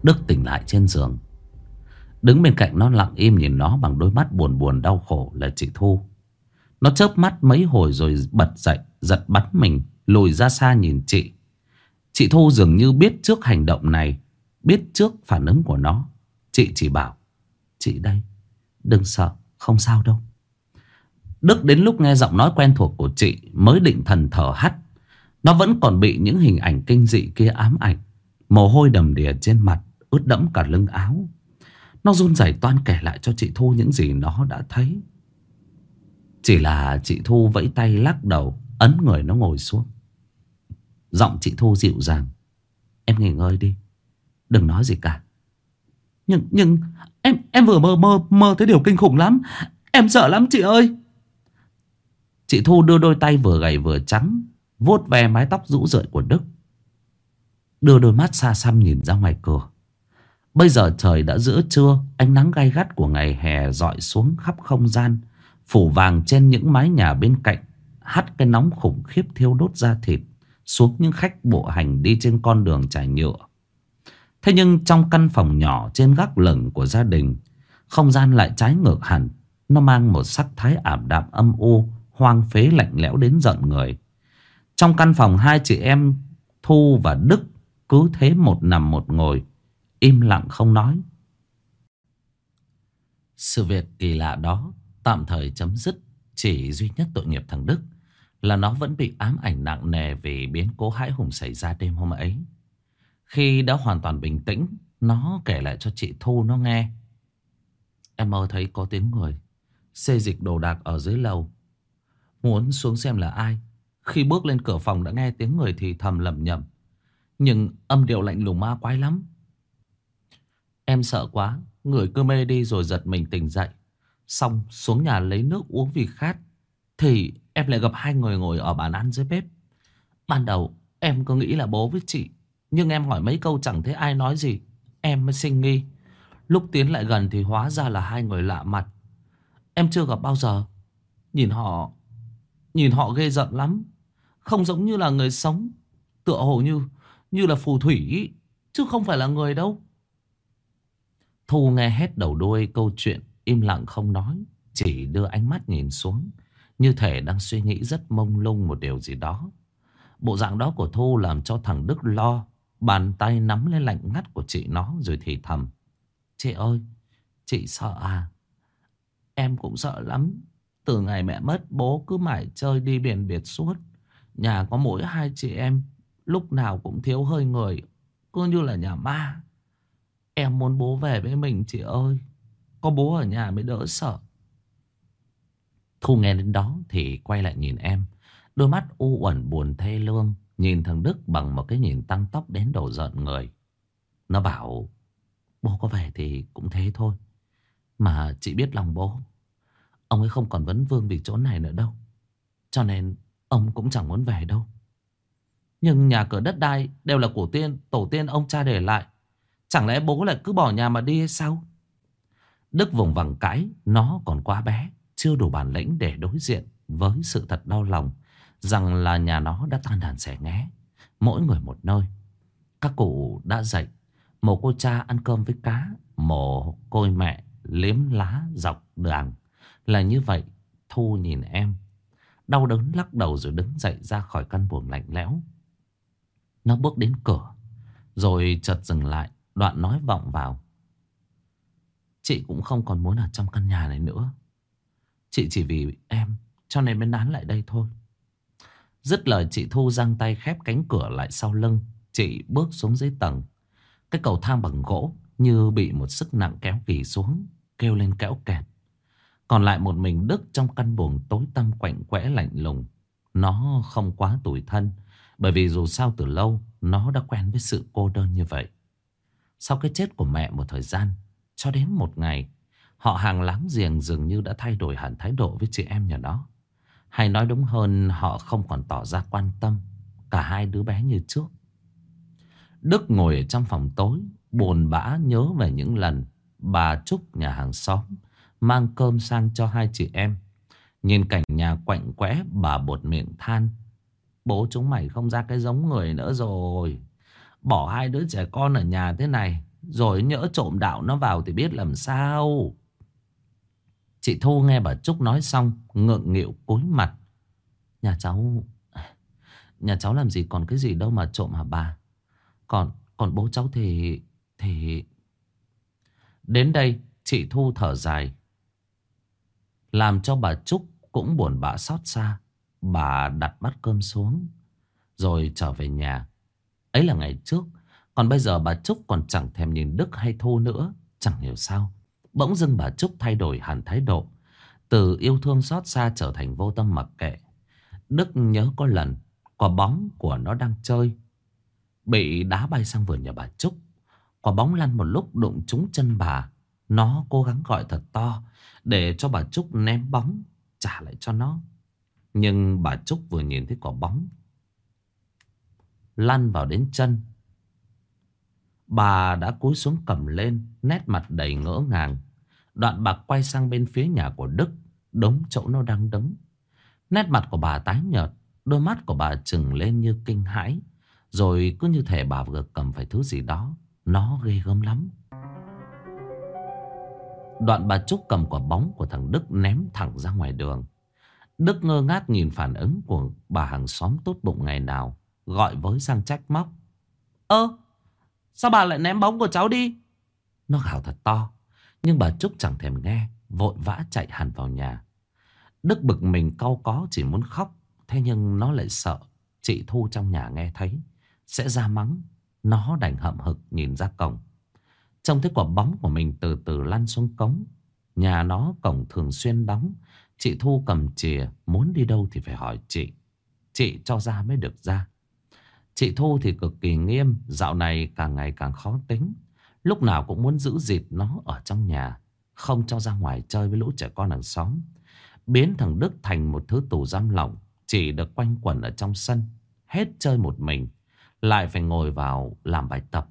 Đức tỉnh lại trên giường. Đứng bên cạnh nó lặng im nhìn nó bằng đôi mắt buồn buồn đau khổ là chị Thu. Nó chớp mắt mấy hồi rồi bật dậy, giật bắn mình, lùi ra xa nhìn chị. Chị Thu dường như biết trước hành động này, biết trước phản ứng của nó. Chị chỉ bảo: chị đây, đừng sợ, không sao đâu. Đức đến lúc nghe giọng nói quen thuộc của chị mới định thần thở hắt. Nó vẫn còn bị những hình ảnh kinh dị kia ám ảnh. Mồ hôi đầm đìa trên mặt, ướt đẫm cả lưng áo. Nó run rẩy toan kể lại cho chị Thu những gì nó đã thấy. Chỉ là chị Thu vẫy tay lắc đầu, ấn người nó ngồi xuống. Giọng chị Thu dịu dàng: em nghỉ ngơi đi, đừng nói gì cả. Nhưng em vừa mơ thấy điều kinh khủng lắm. Em sợ lắm chị ơi. Chị Thu đưa đôi tay vừa gầy vừa trắng vuốt ve mái tóc rũ rượi của Đức, đưa đôi mắt xa xăm nhìn ra ngoài cửa. Bây giờ trời đã giữa trưa, ánh nắng gay gắt của ngày hè rọi xuống khắp không gian, phủ vàng trên những mái nhà bên cạnh, hắt cái nóng khủng khiếp thiêu đốt da thịt xuống những khách bộ hành đi trên con đường trải nhựa. Thế nhưng trong căn phòng nhỏ trên gác lửng của gia đình, không gian lại trái ngược hẳn. Nó mang một sắc thái ảm đạm âm u, hoang phế lạnh lẽo đến giận người. Trong căn phòng, hai chị em Thu và Đức cứ thế một nằm một ngồi, im lặng không nói. Sự việc kỳ lạ đó tạm thời chấm dứt. Chỉ duy nhất tội nghiệp thằng Đức là nó vẫn bị ám ảnh nặng nề vì biến cố hãi hùng xảy ra đêm hôm ấy. Khi đã hoàn toàn bình tĩnh, nó kể lại cho chị Thu nó nghe. Em mơ thấy có tiếng người xê dịch đồ đạc ở dưới lầu, muốn xuống xem là ai. Khi bước lên cửa phòng đã nghe tiếng người thì thầm lẩm nhẩm, nhưng âm điệu lạnh lùng ma quái lắm. Em sợ quá, người cứ mê đi rồi giật mình tỉnh dậy. Xong xuống nhà lấy nước uống vì khát, thì em lại gặp hai người ngồi ở bàn ăn dưới bếp. Ban đầu em cứ nghĩ là bố với chị, nhưng em hỏi mấy câu chẳng thấy ai nói gì, em mới sinh nghi. Lúc tiến lại gần thì hóa ra là hai người lạ mặt, em chưa gặp bao giờ. Nhìn họ ghê rợn lắm, không giống như là người sống, tựa hồ như là phù thủy ý, chứ không phải là người đâu. Thu nghe hết đầu đuôi câu chuyện, im lặng không nói, chỉ đưa ánh mắt nhìn xuống, như thể đang suy nghĩ rất mông lung một điều gì đó. Bộ dạng đó của Thu làm cho thằng Đức lo. Bàn tay nắm lên lạnh ngắt của chị nó rồi thì thầm: chị ơi, chị sợ à? Em cũng sợ lắm. Từ ngày mẹ mất, bố cứ mải chơi đi biển biệt suốt. Nhà có mỗi hai chị em, lúc nào cũng thiếu hơi người, cứ như là nhà ma. Em muốn bố về với mình chị ơi, có bố ở nhà mới đỡ sợ. Thu nghe đến đó thì quay lại nhìn em, đôi mắt u uẩn buồn thê lương, nhìn thằng Đức bằng một cái nhìn tăng tóc đến đổ giận người. Nó bảo: bố có về thì cũng thế thôi, mà chị biết lòng bố, ông ấy không còn vấn vương vì chỗ này nữa đâu, cho nên ông cũng chẳng muốn về đâu. Nhưng nhà cửa đất đai đều là của tổ tiên ông cha để lại, chẳng lẽ bố lại cứ bỏ nhà mà đi hay sao? Đức vùng vằng cãi, nó còn quá bé, chưa đủ bản lĩnh để đối diện với sự thật đau lòng rằng là nhà nó đã tan đàn xẻ nghé, mỗi người một nơi. Các cụ đã dạy mồ côi cha ăn cơm với cá, mồ côi mẹ liếm lá dọc đường là như vậy. Thu nhìn em, đau đớn lắc đầu rồi đứng dậy ra khỏi căn buồng lạnh lẽo. Nó bước đến cửa rồi chợt dừng lại, đoạn nói vọng vào: chị cũng không còn muốn ở trong căn nhà này nữa. Chị chỉ vì em cho nên mới nán lại đây thôi. Dứt lời, chị Thu giang tay khép cánh cửa lại sau lưng. Chị bước xuống dưới tầng. Cái cầu thang bằng gỗ như bị một sức nặng kéo ghì xuống, kêu lên kéo kẹt. Còn lại một mình Đức trong căn buồng tối tăm quạnh quẽ lạnh lùng. Nó không quá tủi thân, bởi vì dù sao từ lâu nó đã quen với sự cô đơn như vậy. Sau cái chết của mẹ một thời gian, cho đến một ngày, họ hàng láng giềng dường như đã thay đổi hẳn thái độ với chị em nhà nó. Hay nói đúng hơn, họ không còn tỏ ra quan tâm cả hai đứa bé như trước. Đức ngồi ở trong phòng tối, buồn bã nhớ về những lần bà Trúc nhà hàng xóm mang cơm sang cho hai chị em. Nhìn cảnh nhà quạnh quẽ, bà buột miệng than: bố chúng mày không ra cái giống người nữa rồi, bỏ hai đứa trẻ con ở nhà thế này, Rồi nhỡ trộm đạo nó vào thì biết làm sao. Chị Thu nghe bà Trúc nói xong ngượng nghịu cúi mặt. Nhà cháu Nhà cháu làm gì còn cái gì đâu mà trộm hả bà? Còn còn bố cháu thì Đến đây chị Thu thở dài, làm cho bà Trúc cũng buồn bã xót xa. Bà đặt bát cơm xuống rồi trở về nhà. Ấy là ngày trước. Còn bây giờ bà Trúc còn chẳng thèm nhìn Đức hay Thu nữa. Chẳng hiểu sao bỗng dưng bà Trúc thay đổi hẳn thái độ, từ yêu thương xót xa trở thành vô tâm mặc kệ. Đức nhớ có lần quả bóng của nó đang chơi bị đá bay sang vườn nhà bà Trúc. Quả bóng lăn một lúc đụng trúng chân bà. Nó cố gắng gọi thật to để cho bà Trúc ném bóng trả lại cho nó. Nhưng bà Trúc vừa nhìn thấy quả bóng lăn vào đến chân, bà đã cúi xuống cầm lên, nét mặt đầy ngỡ ngàng. Đoạn bà quay sang bên phía nhà của Đức, đúng chỗ nó đang đứng. Nét mặt của bà tái nhợt, đôi mắt của bà trừng lên như kinh hãi. Rồi cứ như thể bà vừa cầm phải thứ gì đó. Nó ghê gớm lắm. Đoạn bà Trúc cầm quả bóng của thằng Đức ném thẳng ra ngoài đường. Đức ngơ ngác nhìn phản ứng của bà hàng xóm tốt bụng ngày nào, gọi với sang trách móc. Ơ, sao bà lại ném bóng của cháu đi? Nó gào thật to. Nhưng bà Trúc chẳng thèm nghe, vội vã chạy hẳn vào nhà. Đức bực mình cau có chỉ muốn khóc. Thế nhưng nó lại sợ chị Thu trong nhà nghe thấy sẽ ra mắng. Nó đành hậm hực nhìn ra cổng. Trông thấy quả bóng của mình từ từ lăn xuống cống. Nhà nó cổng thường xuyên đóng. Chị Thu cầm chìa, muốn đi đâu thì phải hỏi chị. Chị cho ra mới được ra. Chị Thu thì cực kỳ nghiêm, dạo này càng ngày càng khó tính. Lúc nào cũng muốn giữ gìn nó ở trong nhà, không cho ra ngoài chơi với lũ trẻ con hàng xóm. Biến thằng Đức thành một thứ tù giam lỏng, chỉ được quanh quẩn ở trong sân, hết chơi một mình, lại phải ngồi vào làm bài tập.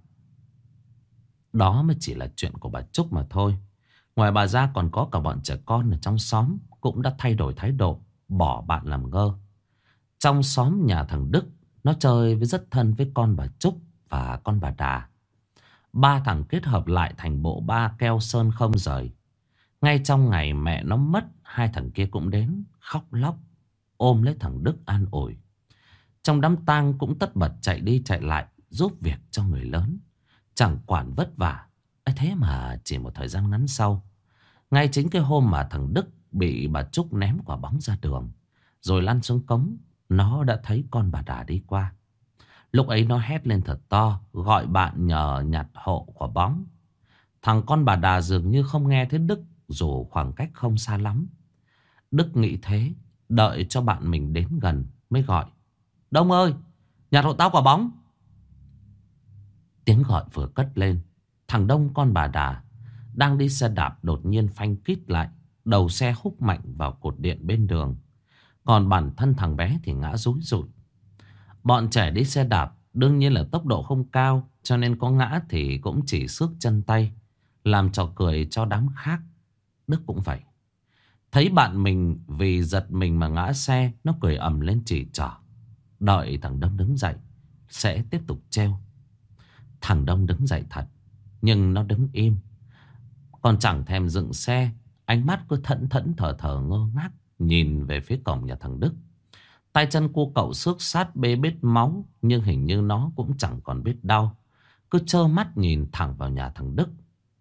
Đó mới chỉ là chuyện của bà Trúc mà thôi. Ngoài bà ra còn có cả bọn trẻ con ở trong xóm cũng đã thay đổi thái độ, bỏ bạn làm ngơ. Trong xóm nhà thằng Đức, nó chơi với rất thân với con bà Trúc và con bà Đà. Ba thằng kết hợp lại thành bộ ba keo sơn không rời. Ngay trong ngày mẹ nó mất, hai thằng kia cũng đến khóc lóc ôm lấy thằng Đức an ủi. Trong đám tang cũng tất bật chạy đi chạy lại giúp việc cho người lớn, chẳng quản vất vả. Ấy thế mà chỉ một thời gian ngắn sau, ngay chính cái hôm mà thằng Đức bị bà Trúc ném quả bóng ra đường rồi lăn xuống cống, nó đã thấy con bà Đà đi qua. Lúc ấy nó hét lên thật to, gọi bạn nhờ nhặt hộ quả bóng. Thằng con bà Đà dường như không nghe thấy Đức, dù khoảng cách không xa lắm. Đức nghĩ thế, đợi cho bạn mình đến gần mới gọi. Đông ơi, nhặt hộ tao quả bóng. Tiếng gọi vừa cất lên, thằng Đông con bà Đà đang đi xe đạp đột nhiên phanh kít lại. Đầu xe húc mạnh vào cột điện bên đường. Còn bản thân thằng bé thì ngã rúi rụi. Bọn trẻ đi xe đạp đương nhiên là tốc độ không cao, cho nên có ngã thì cũng chỉ xước chân tay, làm trò cười cho đám khác. Đức cũng vậy. Thấy bạn mình vì giật mình mà ngã xe, nó cười ầm lên chỉ trỏ. Đợi thằng Đông đứng dậy sẽ tiếp tục trêu. Thằng Đông đứng dậy thật, nhưng nó đứng im, còn chẳng thèm dựng xe. Ánh mắt cứ thẫn thẫn thờ thờ ngơ ngác nhìn về phía cổng nhà thằng Đức. Tay chân của cậu xước sát bê bết máu, nhưng hình như nó cũng chẳng còn biết đau, cứ trơ mắt nhìn thẳng vào nhà thằng Đức.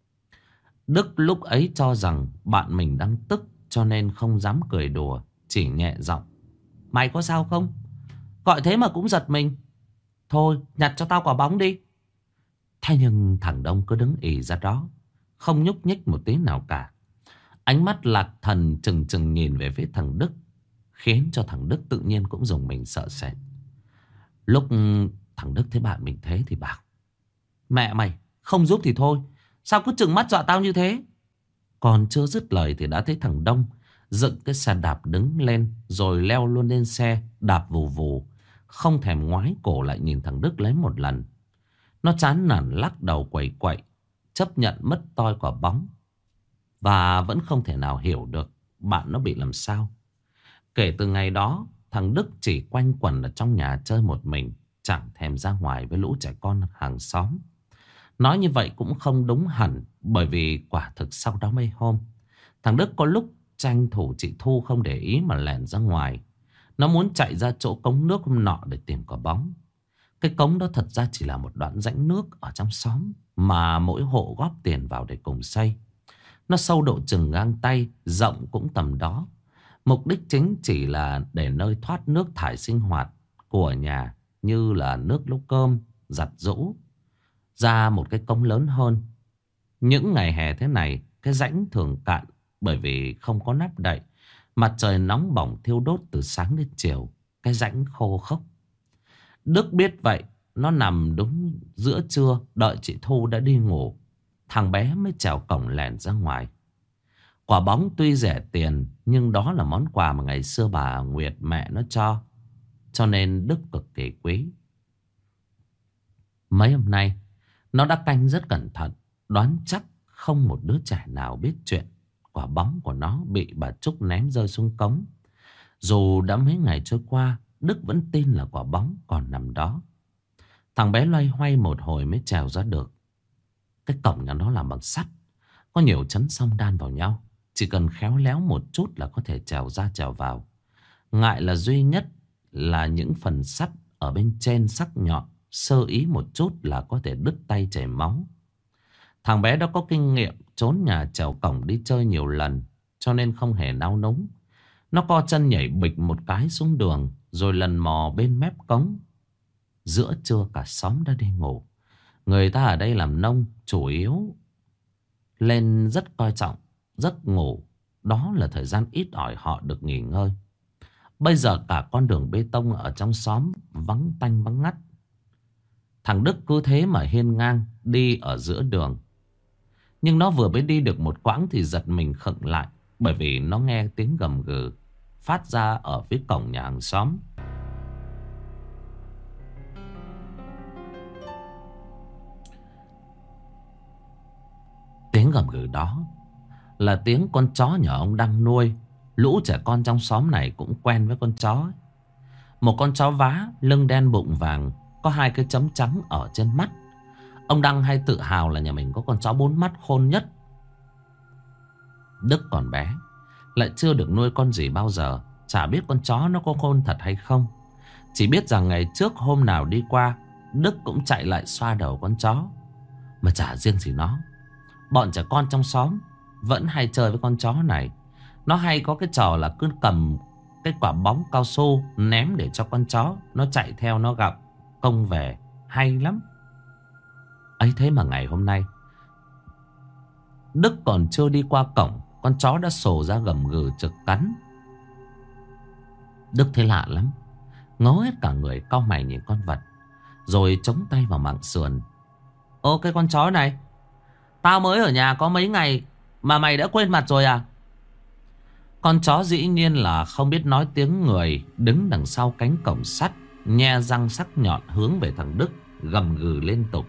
Đức lúc ấy cho rằng bạn mình đang tức, cho nên không dám cười đùa, chỉ nhẹ giọng. Mày có sao không? Gọi thế mà cũng giật mình. Thôi nhặt cho tao quả bóng đi. Thế nhưng thằng Đông cứ đứng ì ra đó, không nhúc nhích một tí nào cả. Ánh mắt lạc thần trừng trừng nhìn về phía thằng Đức, khiến cho thằng Đức tự nhiên cũng dùng mình sợ sệt. Lúc thằng Đức thấy bạn mình thế thì bảo. Mẹ mày, không giúp thì thôi, sao cứ trừng mắt dọa tao như thế? Còn chưa dứt lời thì đã thấy thằng Đông dựng cái xe đạp đứng lên, rồi leo luôn lên xe, đạp vù vù, không thèm ngoái cổ lại nhìn thằng Đức lấy một lần. Nó chán nản lắc đầu quẩy quậy, chấp nhận mất toi quả bóng, và vẫn không thể nào hiểu được bạn nó bị làm sao. Kể từ ngày đó, thằng Đức chỉ quanh quẩn ở trong nhà chơi một mình, chẳng thèm ra ngoài với lũ trẻ con hàng xóm. Nói như vậy cũng không đúng hẳn, bởi vì quả thực sau đó mấy hôm, thằng Đức có lúc tranh thủ chị Thu không để ý mà lẻn ra ngoài. Nó muốn chạy ra chỗ cống nước hôm nọ để tìm quả bóng. Cái cống đó thật ra chỉ là một đoạn rãnh nước ở trong xóm mà mỗi hộ góp tiền vào để cùng xây. Nó sâu độ chừng gang tay, rộng cũng tầm đó. Mục đích chính chỉ là để nơi thoát nước thải sinh hoạt của nhà, như là nước nấu cơm, giặt giũ, ra một cái cống lớn hơn. Những ngày hè thế này, cái rãnh thường cạn bởi vì không có nắp đậy. Mặt trời nóng bỏng thiêu đốt từ sáng đến chiều, cái rãnh khô khốc. Đức biết vậy, nó nằm đúng giữa trưa, đợi chị Thu đã đi ngủ, thằng bé mới trèo cổng lẻn ra ngoài. Quả bóng tuy rẻ tiền, nhưng đó là món quà mà ngày xưa bà Nguyệt mẹ nó cho nên Đức cực kỳ quý. Mấy hôm nay, nó đã canh rất cẩn thận, đoán chắc không một đứa trẻ nào biết chuyện quả bóng của nó bị bà Trúc ném rơi xuống cống. Dù đã mấy ngày trôi qua, Đức vẫn tin là quả bóng còn nằm đó. Thằng bé loay hoay một hồi mới trèo ra được. Cái cổng nhà nó làm bằng sắt, có nhiều chấn song đan vào nhau. Chỉ cần khéo léo một chút là có thể trèo ra trèo vào. Ngại là duy nhất là những phần sắt ở bên trên sắc nhọn, sơ ý một chút là có thể đứt tay chảy máu. Thằng bé đó có kinh nghiệm trốn nhà trèo cổng đi chơi nhiều lần, cho nên không hề nao núng. Nó co chân nhảy bịch một cái xuống đường, rồi lần mò bên mép cống. Giữa trưa cả xóm đã đi ngủ. Người ta ở đây làm nông chủ yếu lên rất coi trọng giấc ngủ. Đó là thời gian ít ỏi họ được nghỉ ngơi. Bây giờ cả con đường bê tông ở trong xóm vắng tanh vắng ngắt. Thằng Đức cứ thế mà hiên ngang đi ở giữa đường. Nhưng nó vừa mới đi được một quãng thì giật mình khựng lại, bởi vì nó nghe tiếng gầm gừ phát ra ở phía cổng nhà hàng xóm. Tiếng gầm gừ đó là tiếng con chó nhà ông đang nuôi. Lũ trẻ con trong xóm này cũng quen với con chó ấy. Một con chó vá, lưng đen bụng vàng, có hai cái chấm trắng ở trên mắt. Ông Đăng hay tự hào là nhà mình có con chó 4 mắt khôn nhất. Đức còn bé, lại chưa được nuôi con gì bao giờ, chả biết con chó nó có khôn thật hay không. Chỉ biết rằng ngày trước hôm nào đi qua, Đức cũng chạy lại xoa đầu con chó. Mà chả riêng gì nó, bọn trẻ con trong xóm vẫn hay chơi với con chó này. Nó hay có cái trò là cứ cầm cái quả bóng cao su ném để cho con chó nó chạy theo nó gặp công về, hay lắm. Ấy thế mà ngày hôm nay, Đức còn chưa đi qua cổng, con chó đã sổ ra gầm gừ trực cắn. Đức thấy lạ lắm, ngó hết cả người, cau mày nhìn con vật, rồi chống tay vào mảng sườn. Ô, cái con chó này, tao mới ở nhà có mấy ngày mà mày đã quên mặt rồi à? Con chó dĩ nhiên là không biết nói tiếng người, đứng đằng sau cánh cổng sắt, nhe răng sắc nhọn hướng về thằng Đức, gầm gừ liên tục.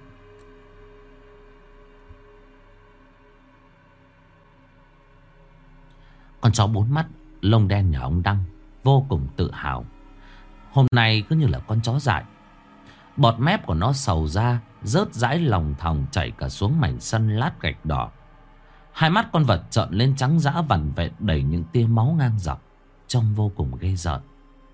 Con chó 4 mắt, lông đen nhà ông Đăng vô cùng tự hào. Hôm nay cứ như là con chó dại. Bọt mép của nó sầu ra, rớt rãi lòng thòng chảy cả xuống mảnh sân lát gạch đỏ. Hai mắt con vật trợn lên trắng dã vằn vện, đầy những tia máu ngang dọc, trông vô cùng ghê rợn.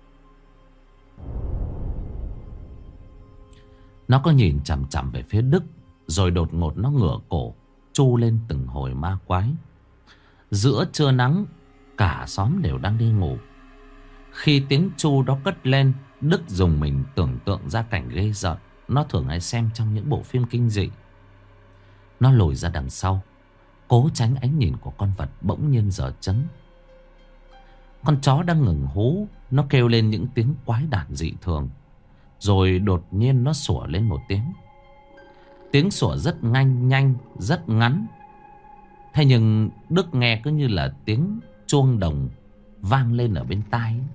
Nó có nhìn chằm chằm về phía Đức, rồi đột ngột nó ngửa cổ chu lên từng hồi ma quái. Giữa trưa nắng, cả xóm đều đang đi ngủ. Khi tiếng chu đó cất lên, Đức dùng mình tưởng tượng ra cảnh ghê rợn nó thường hay xem trong những bộ phim kinh dị. Nó lùi ra đằng sau, cố tránh ánh nhìn của con vật bỗng nhiên giở chấn. Con chó đang ngừng hú, nó kêu lên những tiếng quái đản dị thường, rồi đột nhiên nó sủa lên một tiếng. Tiếng sủa rất nhanh, rất ngắn. Thế nhưng Đức nghe cứ như là tiếng chuông đồng vang lên ở bên tai ấy.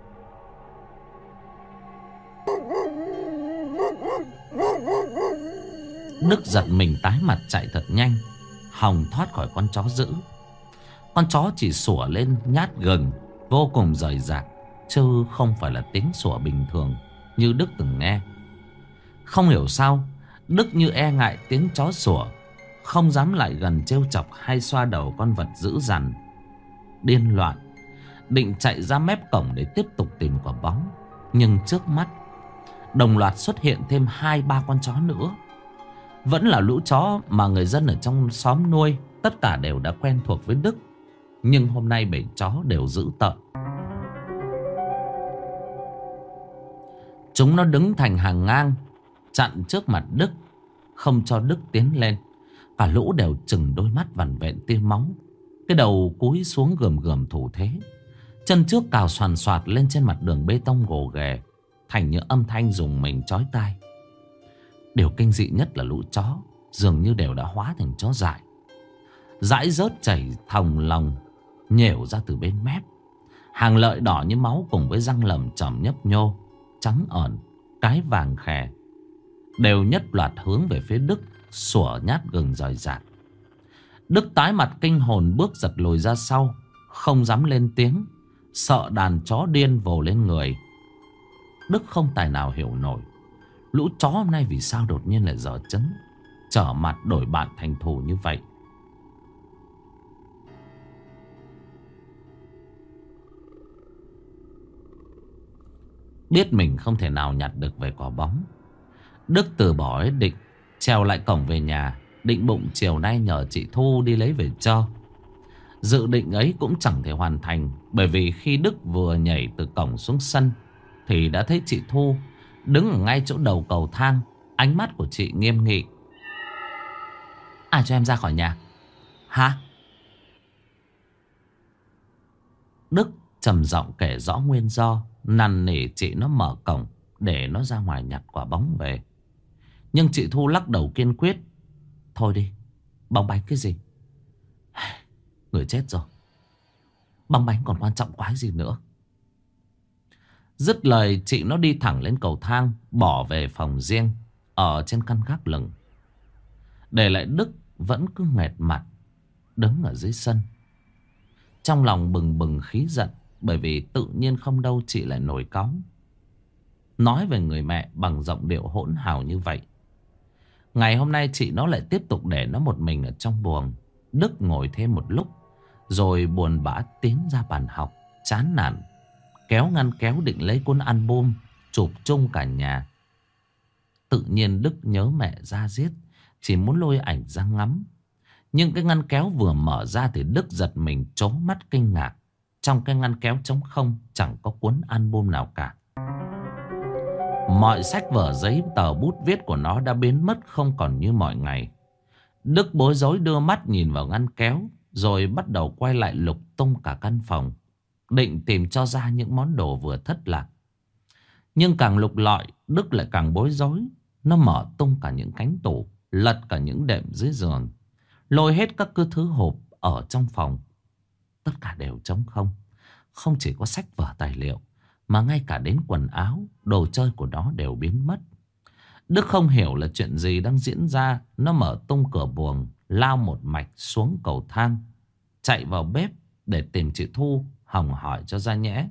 Đức giật mình tái mặt chạy thật nhanh, hòng thoát khỏi con chó dữ. Con chó chỉ sủa lên nhát gừng, vô cùng rời rạc, chứ không phải là tiếng sủa bình thường như Đức từng nghe. Không hiểu sao, Đức như e ngại tiếng chó sủa, không dám lại gần trêu chọc hay xoa đầu con vật dữ dằn. Điên loạn định chạy ra mép cổng để tiếp tục tìm quả bóng. Nhưng trước mắt đồng loạt xuất hiện thêm 2-3 con chó nữa. Vẫn là lũ chó mà người dân ở trong xóm nuôi. Tất cả đều đã quen thuộc với Đức. Nhưng hôm nay bầy chó đều dữ tợn. Chúng nó đứng thành hàng ngang, chặn trước mặt Đức, không cho Đức tiến lên. Cả lũ đều trừng đôi mắt vằn vện tia máu. Cái đầu cúi xuống gườm gườm thủ thế. Chân trước cào xoàn xoạt lên trên mặt đường bê tông gồ ghề, thành những âm thanh rùng mình chói tai. Điều kinh dị nhất là lũ chó dường như đều đã hóa thành chó dại. Dãi rớt chảy thòng lòng nhểu ra từ bên mép. Hàng lợi đỏ như máu cùng với răng lởm chởm nhấp nhô, trắng ẩn, cái vàng khè, đều nhất loạt hướng về phía Đức, sủa nhát gừng rời rạc. Đức tái mặt kinh hồn bước giật lùi ra sau, không dám lên tiếng, sợ đàn chó điên vồ lên người. Đức không tài nào hiểu nổi lũ chó hôm nay vì sao đột nhiên lại dở trứng, trở mặt đổi bạn thành thù như vậy. Biết mình không thể nào nhặt được về quả bóng, Đức từ bỏ ý định, trèo lại cổng về nhà, định bụng chiều nay nhờ chị Thu đi lấy về cho. Dự định ấy cũng chẳng thể hoàn thành, bởi vì khi Đức vừa nhảy từ cổng xuống sân thì đã thấy chị Thu đứng ở ngay chỗ đầu cầu thang. Ánh mắt của chị nghiêm nghị. Ai cho em ra khỏi nhà? Hả? Đức trầm giọng kể rõ nguyên do, năn nỉ chị nó mở cổng để nó ra ngoài nhặt quả bóng về. Nhưng chị Thu lắc đầu kiên quyết. Thôi đi, bóng bánh cái gì? Người chết rồi, bóng bánh còn quan trọng quái gì nữa. Dứt lời chị nó đi thẳng lên cầu thang, bỏ về phòng riêng ở trên căn gác lửng, để lại Đức vẫn cứ nghệt mặt đứng ở dưới sân. Trong lòng bừng bừng khí giận, bởi vì tự nhiên không đâu chị lại nổi cáu, nói về người mẹ bằng giọng điệu hỗn hào như vậy. Ngày hôm nay chị nó lại tiếp tục để nó một mình ở trong buồng. Đức ngồi thêm một lúc rồi buồn bã tiến ra bàn học, chán nản kéo ngăn kéo định lấy cuốn album chụp chung cả nhà. Tự nhiên Đức nhớ mẹ ra giết, chỉ muốn lôi ảnh ra ngắm. Nhưng cái ngăn kéo vừa mở ra thì Đức giật mình trố mắt kinh ngạc. Trong cái ngăn kéo trống không, chẳng có cuốn album nào cả. Mọi sách vở giấy tờ bút viết của nó đã biến mất không còn như mọi ngày. Đức bối rối đưa mắt nhìn vào ngăn kéo, rồi bắt đầu quay lại lục tung cả căn phòng, định tìm cho ra những món đồ vừa thất lạc. Nhưng càng lục lọi, Đức lại càng bối rối. Nó mở tung cả những cánh tủ, lật cả những đệm dưới giường, lôi hết các thứ hộp ở trong phòng. Tất cả đều trống không. Không chỉ có sách vở tài liệu, mà ngay cả đến quần áo, đồ chơi của nó đều biến mất. Đức không hiểu là chuyện gì đang diễn ra. Nó mở tung cửa buồng, lao một mạch xuống cầu thang, chạy vào bếp để tìm chị Thu hòng hỏi cho ra nhẽ.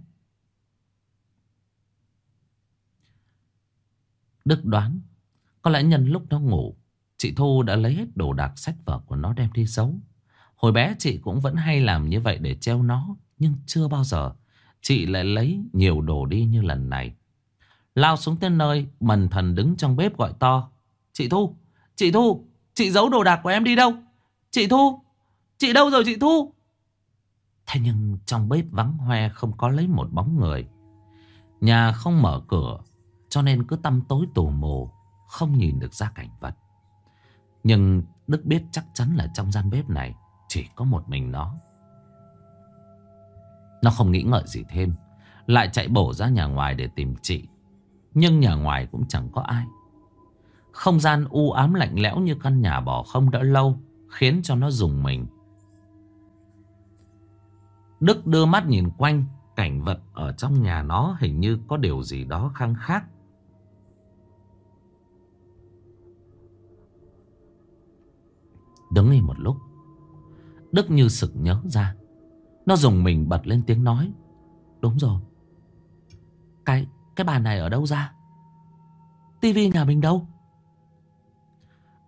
Đức đoán có lẽ nhân lúc nó ngủ, chị Thu đã lấy hết đồ đạc sách vở của nó đem đi giấu. Hồi bé chị cũng vẫn hay làm như vậy để trêu nó, nhưng chưa bao giờ chị lại lấy nhiều đồ đi như lần này. Lao xuống tới nơi, mần thần đứng trong bếp gọi to. Chị Thu, chị Thu, chị giấu đồ đạc của em đi đâu? Chị Thu, chị đâu rồi chị Thu? Thế nhưng trong bếp vắng hoe, không có lấy một bóng người. Nhà không mở cửa, cho nên cứ tăm tối tù mù, không nhìn được ra cảnh vật. Nhưng Đức biết chắc chắn là trong gian bếp này chỉ có một mình nó. Nó không nghĩ ngợi gì thêm, lại chạy bổ ra nhà ngoài để tìm chị. Nhưng nhà ngoài cũng chẳng có ai. Không gian u ám lạnh lẽo như căn nhà bỏ không đã lâu, khiến cho nó rùng mình. Đức đưa mắt nhìn quanh, cảnh vật ở trong nhà nó hình như có điều gì đó khăng khác. Đứng im một lúc, Đức như sực nhớ ra. Nó rùng mình bật lên tiếng nói. Đúng rồi, cái bàn này ở đâu ra? Tivi nhà mình đâu?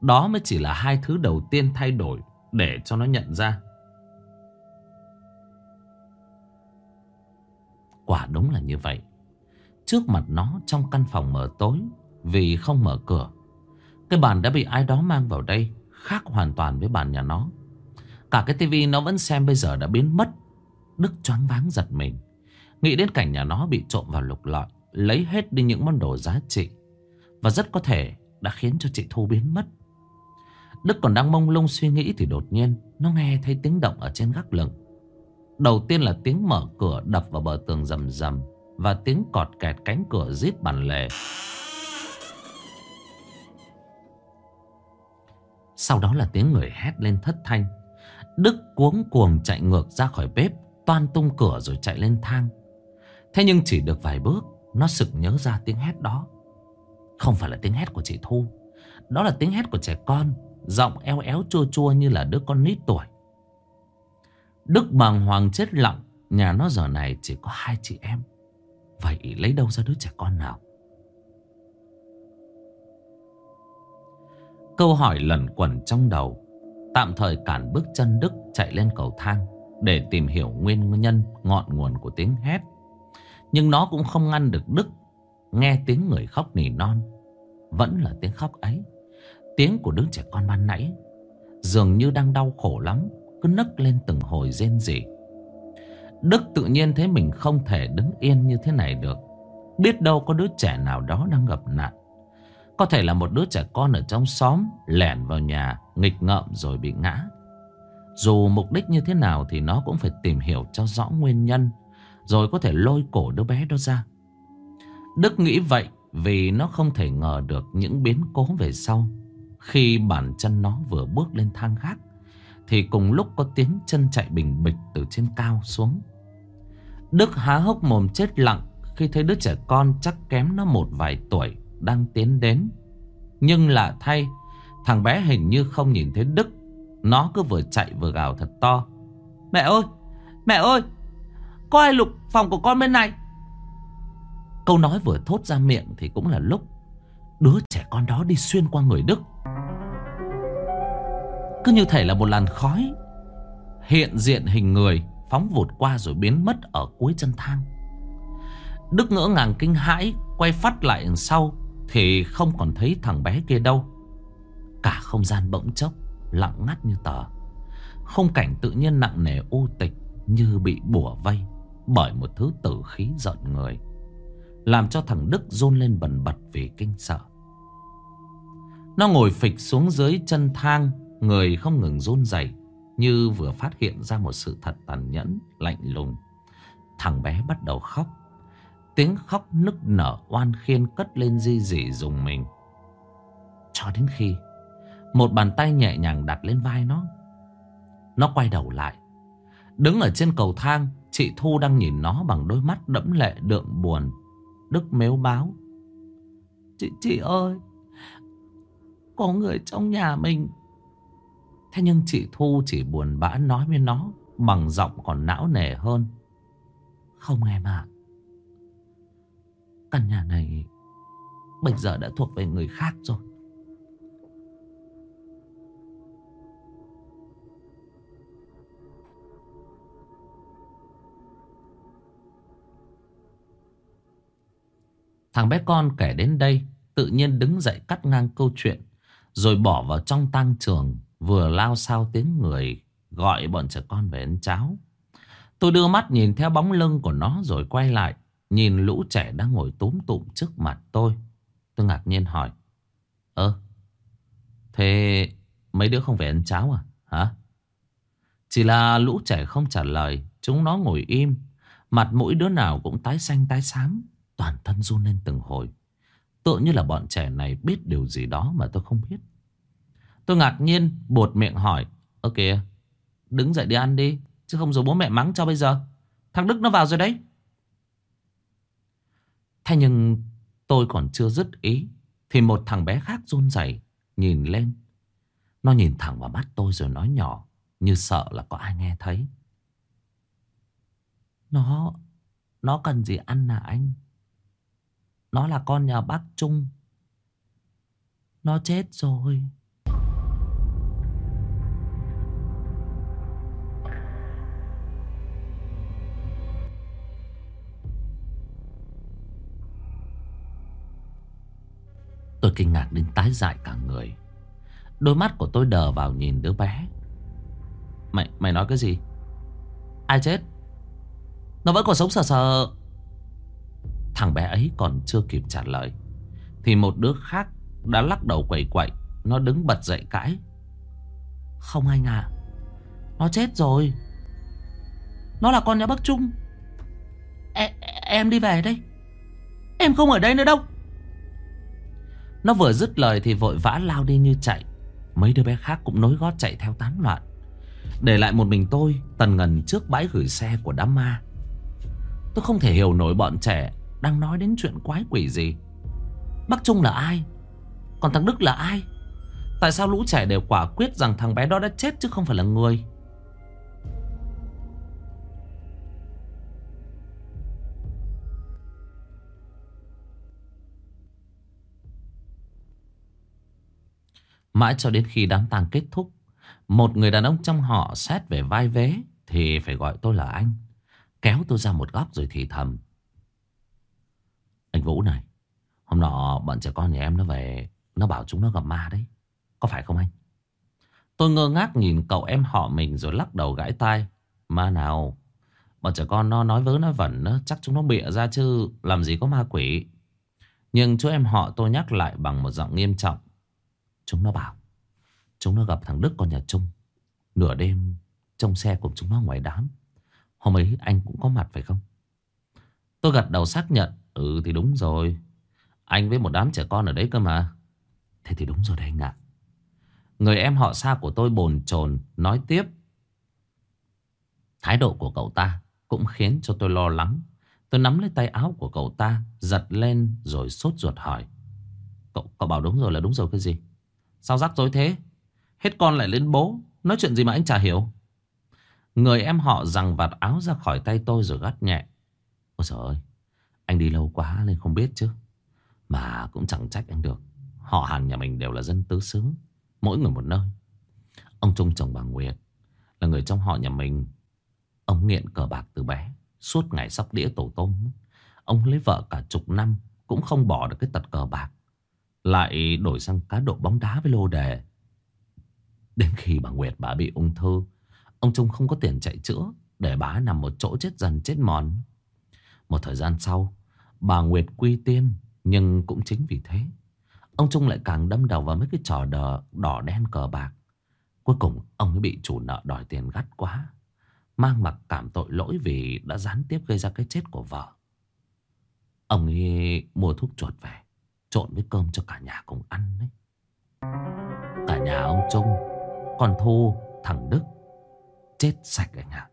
Đó mới chỉ là hai thứ đầu tiên thay đổi để cho nó nhận ra. Quả đúng là như vậy. Trước mặt nó trong căn phòng mờ tối, vì không mở cửa, cái bàn đã bị ai đó mang vào đây, khác hoàn toàn với bàn nhà nó. Cả cái tivi nó vẫn xem bây giờ đã biến mất. Đức choáng váng giật mình, nghĩ đến cảnh nhà nó bị trộm vào lục lọi, lấy hết đi những món đồ giá trị, và rất có thể đã khiến cho chị Thu biến mất. Đức còn đang mông lung suy nghĩ thì đột nhiên nó nghe thấy tiếng động ở trên gác lửng. Đầu tiên là tiếng mở cửa đập vào bờ tường rầm rầm, và tiếng cọt kẹt cánh cửa rít bản lề. Sau đó là tiếng người hét lên thất thanh. Đức cuống cuồng chạy ngược ra khỏi bếp, toan tung cửa rồi chạy lên thang. Thế nhưng chỉ được vài bước, nó sực nhớ ra tiếng hét đó không phải là tiếng hét của chị Thu. Đó là tiếng hét của trẻ con, giọng eo éo chua chua như là đứa con nít tuổi. Đức bàng hoàng chết lặng. Nhà nó giờ này chỉ có hai chị em, vậy lấy đâu ra đứa trẻ con nào? Câu hỏi lẩn quẩn trong đầu, tạm thời cản bước chân Đức chạy lên cầu thang để tìm hiểu nguyên nhân ngọn nguồn của tiếng hét. Nhưng nó cũng không ngăn được Đức nghe tiếng người khóc nỉ non. Vẫn là tiếng khóc ấy, tiếng của đứa trẻ con ban nãy, dường như đang đau khổ lắm, cứ nấc lên từng hồi rên rỉ. Đức tự nhiên thấy mình không thể đứng yên như thế này được. Biết đâu có đứa trẻ nào đó đang gặp nạn. Có thể là một đứa trẻ con ở trong xóm lẻn vào nhà nghịch ngợm rồi bị ngã. Dù mục đích như thế nào thì nó cũng phải tìm hiểu cho rõ nguyên nhân, rồi có thể lôi cổ đứa bé đó ra. Đức nghĩ vậy vì nó không thể ngờ được những biến cố về sau. Khi bàn chân nó vừa bước lên thang gác thì cùng lúc có tiếng chân chạy bình bịch từ trên cao xuống. Đức há hốc mồm chết lặng khi thấy đứa trẻ con chắc kém nó một vài tuổi đang tiến đến. Nhưng lạ thay, thằng bé hình như không nhìn thấy Đức. Nó cứ vừa chạy vừa gào thật to: Mẹ ơi! Mẹ ơi! Có ai lục phòng của con bên này? Câu nói vừa thốt ra miệng thì cũng là lúc đứa trẻ con đó đi xuyên qua người Đức. Cứ như thể là một làn khói hiện diện hình người, phóng vụt qua rồi biến mất ở cuối chân thang. Đức ngỡ ngàng kinh hãi, quay phắt lại đằng sau thì không còn thấy thằng bé kia đâu. Cả không gian bỗng chốc lặng ngắt như tờ. Khung cảnh tự nhiên nặng nề u tịch, như bị bủa vây bởi một thứ tử khí giận người, làm cho thằng Đức run lên bần bật vì kinh sợ. Nó ngồi phịch xuống dưới chân thang, người không ngừng run rẩy, như vừa phát hiện ra một sự thật tàn nhẫn, lạnh lùng. Thằng bé bắt đầu khóc. Tiếng khóc nức nở oan khiên cất lên ri rỉ rùng mình. Cho đến khi một bàn tay nhẹ nhàng đặt lên vai nó. Nó quay đầu lại. Đứng ở trên cầu thang, chị Thu đang nhìn nó bằng đôi mắt đẫm lệ đượm buồn. Đức mếu máo: Chị ơi, có người trong nhà mình. Thế nhưng chị Thu chỉ buồn bã nói với nó bằng giọng còn não nề hơn: Không em ạ, căn nhà này bây giờ đã thuộc về người khác rồi. Thằng bé con kể đến đây tự nhiên đứng dậy cắt ngang câu chuyện, rồi bỏ vào trong tang trường, vừa lao sao tiếng người gọi bọn trẻ con về ăn cháo. Tôi đưa mắt nhìn theo bóng lưng của nó rồi quay lại, nhìn lũ trẻ đang ngồi túm tụm trước mặt tôi. Tôi ngạc nhiên hỏi: Thế mấy đứa không về ăn cháo à? Hả? Chỉ là lũ trẻ không trả lời. Chúng nó ngồi im, mặt mũi đứa nào cũng tái xanh tái xám, toàn thân run lên từng hồi, tựa như là bọn trẻ này biết điều gì đó mà tôi không biết. Tôi ngạc nhiên buột miệng hỏi: Kìa, đứng dậy đi ăn đi, chứ không rồi bố mẹ mắng cho bây giờ. Thằng Đức nó vào rồi đấy. Thế nhưng tôi còn chưa dứt ý thì một thằng bé khác run rẩy nhìn lên. Nó nhìn thẳng vào mắt tôi rồi nói nhỏ, như sợ là có ai nghe thấy: Nó cần gì ăn à anh? Nó là con nhà bác Trung. Nó chết rồi. Tôi kinh ngạc đến tái dại cả người. Đôi mắt của tôi đờ vào nhìn đứa bé. Mày nói cái gì? Ai chết? Nó vẫn còn sống sờ sờ. Thằng bé ấy còn chưa kịp trả lời thì một đứa khác đã lắc đầu quẩy quậy. Nó đứng bật dậy cãi. Không anh à, nó chết rồi. Nó là con nhà bác Trung. Em đi về đây. Em không ở đây nữa đâu. Nó vừa dứt lời thì vội vã lao đi như chạy. Mấy đứa bé khác cũng nối gót chạy theo tán loạn, để lại một mình tôi tần ngần trước bãi gửi xe của đám ma. Tôi không thể hiểu nổi bọn trẻ đang nói đến chuyện quái quỷ gì. Bác Trung là ai? Còn thằng Đức là ai? Tại sao lũ trẻ đều quả quyết rằng thằng bé đó đã chết chứ không phải là người? Mãi cho đến khi đám tang kết thúc, một người đàn ông trong họ xét về vai vế thì phải gọi tôi là anh, kéo tôi ra một góc rồi thì thầm. Anh Vũ này, hôm nọ bọn trẻ con nhà em nó về, nó bảo chúng nó gặp ma đấy. Có phải không anh? Tôi ngơ ngác nhìn cậu em họ mình rồi lắc đầu gãi tai. Ma nào? Bọn trẻ con nó nói vớ nói vẩn, chắc chúng nó bịa ra chứ làm gì có ma quỷ. Nhưng chú em họ tôi nhắc lại bằng một giọng nghiêm trọng. Chúng nó bảo chúng nó gặp thằng Đức con nhà Trung nửa đêm trong xe cùng chúng nó ngoài đám. Hôm ấy anh cũng có mặt phải không? Tôi gật đầu xác nhận. Ừ thì đúng rồi, anh với một đám trẻ con ở đấy cơ mà. Thế thì đúng rồi đấy anh ạ. Người em họ xa của tôi bồn chồn nói tiếp. Thái độ của cậu ta cũng khiến cho tôi lo lắng. Tôi nắm lấy tay áo của cậu ta, giật lên rồi sốt ruột hỏi. Cậu bảo đúng rồi là đúng rồi cái gì? Sao rắc rối thế? Hết con lại lên bố. Nói chuyện gì mà anh chả hiểu. Người em họ giằng vạt áo ra khỏi tay tôi rồi gắt nhẹ. Ôi trời ơi, anh đi lâu quá nên không biết chứ. Mà cũng chẳng trách anh được. Họ hàng nhà mình đều là dân tứ xứ, mỗi người một nơi. Ông Trung chồng bà Nguyệt là người trong họ nhà mình. Ông nghiện cờ bạc từ bé, suốt ngày sóc đĩa tổ tôm. Ông lấy vợ cả chục năm cũng không bỏ được cái tật cờ bạc, lại đổi sang cá độ bóng đá với lô đề. Đến khi bà Nguyệt bà bị ung thư, ông Trung không có tiền chạy chữa, để bà nằm một chỗ chết dần chết mòn. Một thời gian sau, bà Nguyệt quy tiên. Nhưng cũng chính vì thế, ông Trung lại càng đâm đầu vào mấy cái trò đỏ đen cờ bạc. Cuối cùng ông ấy bị chủ nợ đòi tiền gắt quá, mang mặc cảm tội lỗi vì đã gián tiếp gây ra cái chết của vợ. Ông ấy mua thuốc chuột về trộn với cơm cho cả nhà cùng ăn đấy. Cả nhà ông Trung, con Thu, thằng Đức chết sạch anh ạ.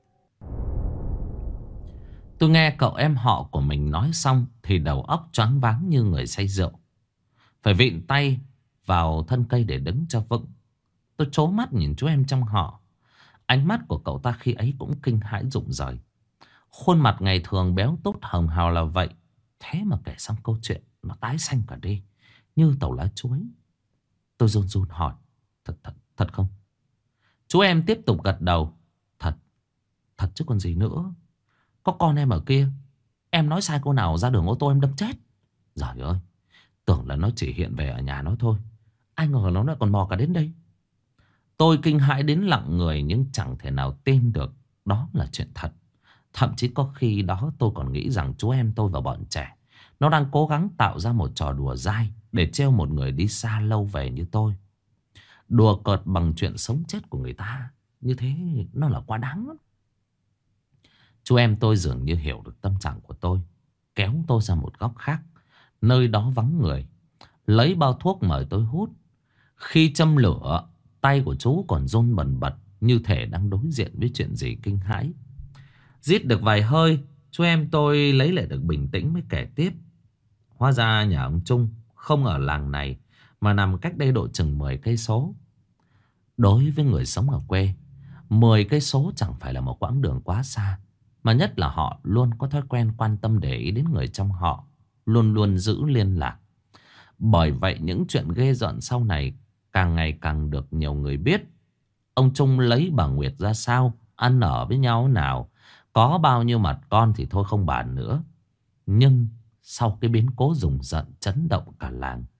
Tôi nghe cậu em họ của mình nói xong thì đầu óc choáng váng như người say rượu, phải vịn tay vào thân cây để đứng cho vững. Tôi trố mắt nhìn chú em trong họ. Ánh mắt của cậu ta khi ấy cũng kinh hãi rụng rời. Khuôn mặt ngày thường béo tốt hồng hào là vậy, thế mà kể xong câu chuyện nó tái xanh cả đi, như tàu lá chuối. Tôi run run hỏi. Thật không? Chú em tiếp tục gật đầu. Thật chứ còn gì nữa. Có con em ở kia, em nói sai cô nào ra đường ô tô em đâm chết. Giời ơi, tưởng là nó chỉ hiện về ở nhà nó thôi, ai ngờ nó lại còn mò cả đến đây. Tôi kinh hãi đến lặng người, nhưng chẳng thể nào tin được đó là chuyện thật. Thậm chí có khi đó tôi còn nghĩ rằng chú em tôi và bọn trẻ nó đang cố gắng tạo ra một trò đùa dai để trêu một người đi xa lâu về như tôi. Đùa cợt bằng chuyện sống chết của người ta, như thế nó là quá đáng lắm. Chú em tôi dường như hiểu được tâm trạng của tôi, kéo tôi ra một góc khác, nơi đó vắng người, lấy bao thuốc mời tôi hút. Khi châm lửa, tay của chú còn run bần bật, như thể đang đối diện với chuyện gì kinh hãi. Rít được vài hơi, chú em tôi lấy lại được bình tĩnh mới kể tiếp. Hóa ra nhà ông Trung không ở làng này, mà nằm cách đây độ chừng 10 cây số. Đối với người sống ở quê, 10 cây số chẳng phải là một quãng đường quá xa. Mà nhất là họ luôn có thói quen quan tâm để ý đến người trong họ, luôn luôn giữ liên lạc. Bởi vậy những chuyện ghê rợn sau này càng ngày càng được nhiều người biết. Ông Trung lấy bà Nguyệt ra sao, ăn ở với nhau nào, có bao nhiêu mặt con thì thôi không bàn nữa. Nhưng sau cái biến cố rùng rợn chấn động cả làng,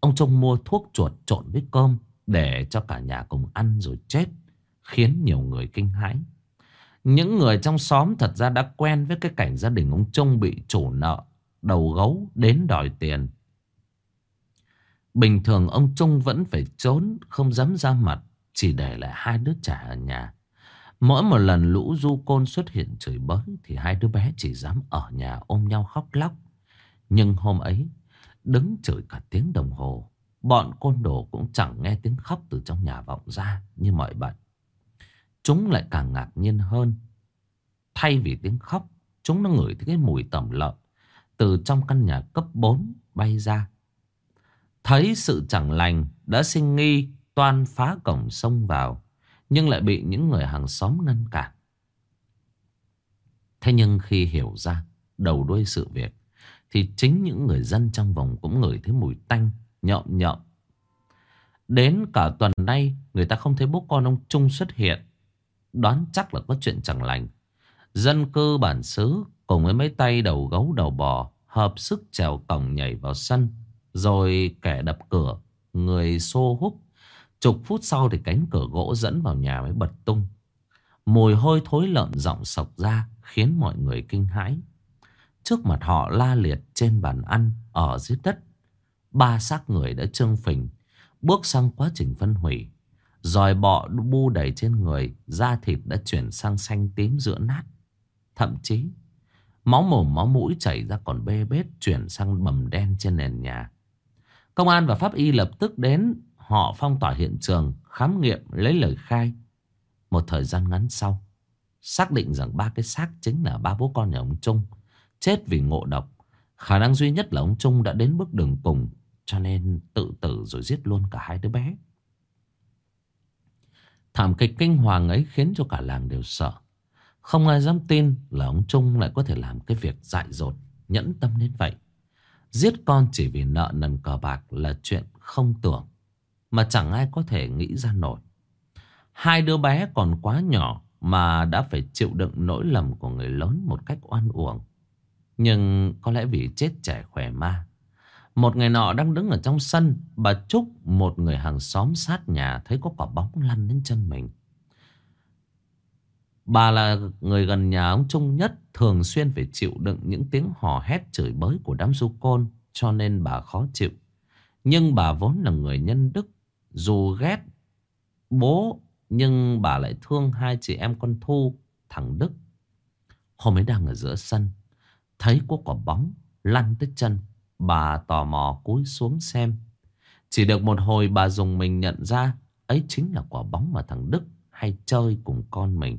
Ông Trung mua thuốc chuột trộn với cơm để cho cả nhà cùng ăn rồi chết, khiến nhiều người kinh hãi. Những người trong xóm thật ra đã quen với cái cảnh gia đình ông Trung bị chủ nợ đầu gấu đến đòi tiền. Bình thường ông Trung vẫn phải trốn, không dám ra mặt, chỉ để lại hai đứa trẻ ở nhà. Mỗi một lần lũ du côn xuất hiện chửi bới thì hai đứa bé chỉ dám ở nhà ôm nhau khóc lóc. Nhưng hôm ấy, đứng chửi cả tiếng đồng hồ, bọn côn đồ cũng chẳng nghe tiếng khóc từ trong nhà vọng ra như mọi bận. Chúng lại càng ngạc nhiên hơn. Thay vì tiếng khóc, chúng nó ngửi thấy cái mùi tẩm lợn từ trong căn nhà cấp 4 bay ra. Thấy sự chẳng lành, đã sinh nghi toan phá cổng xông vào, nhưng lại bị những người hàng xóm ngăn cản. Thế nhưng khi hiểu ra đầu đuôi sự việc, thì chính những người dân trong vùng cũng ngửi thấy mùi tanh nhợm nhợm. Đến cả tuần nay người ta không thấy bố con ông Trung xuất hiện, đoán chắc là có chuyện chẳng lành. Dân cư bản xứ cùng với mấy tay đầu gấu đầu bò hợp sức trèo cổng nhảy vào sân, rồi kẻ đập cửa, người xô húc. Chục phút sau thì cánh cửa gỗ dẫn vào nhà mới bật tung. Mùi hôi thối lợm giọng sộc ra khiến mọi người kinh hãi. Trước mặt họ la liệt trên bàn ăn, ở dưới đất, 3 xác người đã trương phình, bước sang quá trình phân hủy. Giòi bọ bu đầy trên người, da thịt đã chuyển sang xanh tím rữa nát. Thậm chí máu mồm máu mũi chảy ra còn bê bết, chuyển sang bầm đen trên nền nhà. Công an và pháp y lập tức đến. Họ phong tỏa hiện trường, khám nghiệm, lấy lời khai. Một thời gian ngắn sau, xác định rằng 3 cái xác chính là 3 bố con nhà ông Trung chết vì ngộ độc. Khả năng duy nhất là ông Trung đã đến bước đường cùng, cho nên tự tử rồi giết luôn cả hai đứa bé. Thảm kịch kinh hoàng ấy khiến cho cả làng đều sợ. Không ai dám tin là ông Trung lại có thể làm cái việc dại dột, nhẫn tâm đến vậy. Giết con chỉ vì nợ nần cờ bạc là chuyện không tưởng, mà chẳng ai có thể nghĩ ra nổi. Hai đứa bé còn quá nhỏ mà đã phải chịu đựng nỗi lầm của người lớn một cách oan uổng. Nhưng có lẽ vì chết trẻ khỏe ma. Một ngày nọ đang đứng ở trong sân, bà Trúc, một người hàng xóm sát nhà, thấy có quả bóng lăn đến chân mình. Bà là người gần nhà ông Trung nhất, thường xuyên phải chịu đựng những tiếng hò hét chửi bới của đám du côn, cho nên bà khó chịu. Nhưng bà vốn là người nhân đức, dù ghét bố nhưng bà lại thương hai chị em con Thu, thằng Đức. Hôm ấy đang ở giữa sân, thấy có quả bóng lăn tới chân, bà tò mò cúi xuống xem. Chỉ được một hồi bà dùng mình nhận ra ấy chính là quả bóng mà thằng Đức hay chơi cùng con mình.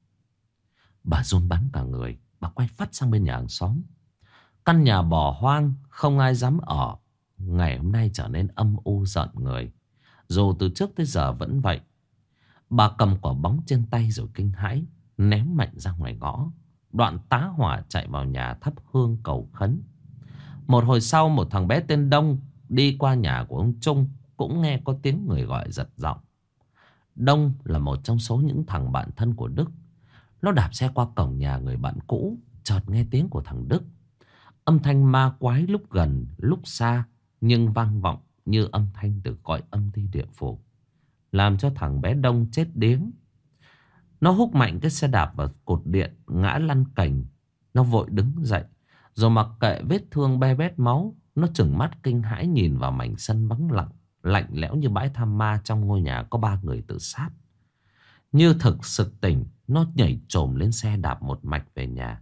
Bà run bắn cả người, bà quay phắt sang bên nhà hàng xóm. Căn nhà bỏ hoang, không ai dám ở, ngày hôm nay trở nên âm u giận người. Dù từ trước tới giờ vẫn vậy. Bà cầm quả bóng trên tay rồi kinh hãi, ném mạnh ra ngoài ngõ. Đoạn tá hỏa chạy vào nhà thắp hương cầu khấn. Một hồi sau, một thằng bé tên Đông đi qua nhà của ông Trung, cũng nghe có tiếng người gọi giật giọng. Đông là một trong số những thằng bạn thân của Đức. Nó đạp xe qua cổng nhà người bạn cũ, chợt nghe tiếng của thằng Đức. Âm thanh ma quái lúc gần lúc xa, nhưng vang vọng như âm thanh từ cõi âm ti địa phủ, làm cho thằng bé Đông chết điếng. Nó húc mạnh cái xe đạp vào cột điện, ngã lăn cành. Nó vội đứng dậy, rồi mặc kệ vết thương be bét máu, nó trừng mắt kinh hãi nhìn vào mảnh sân vắng lặng, lạnh lẽo như bãi tha ma. Trong ngôi nhà có 3 người tự sát. Như thực sực tỉnh, nó nhảy chồm lên xe đạp một mạch về nhà,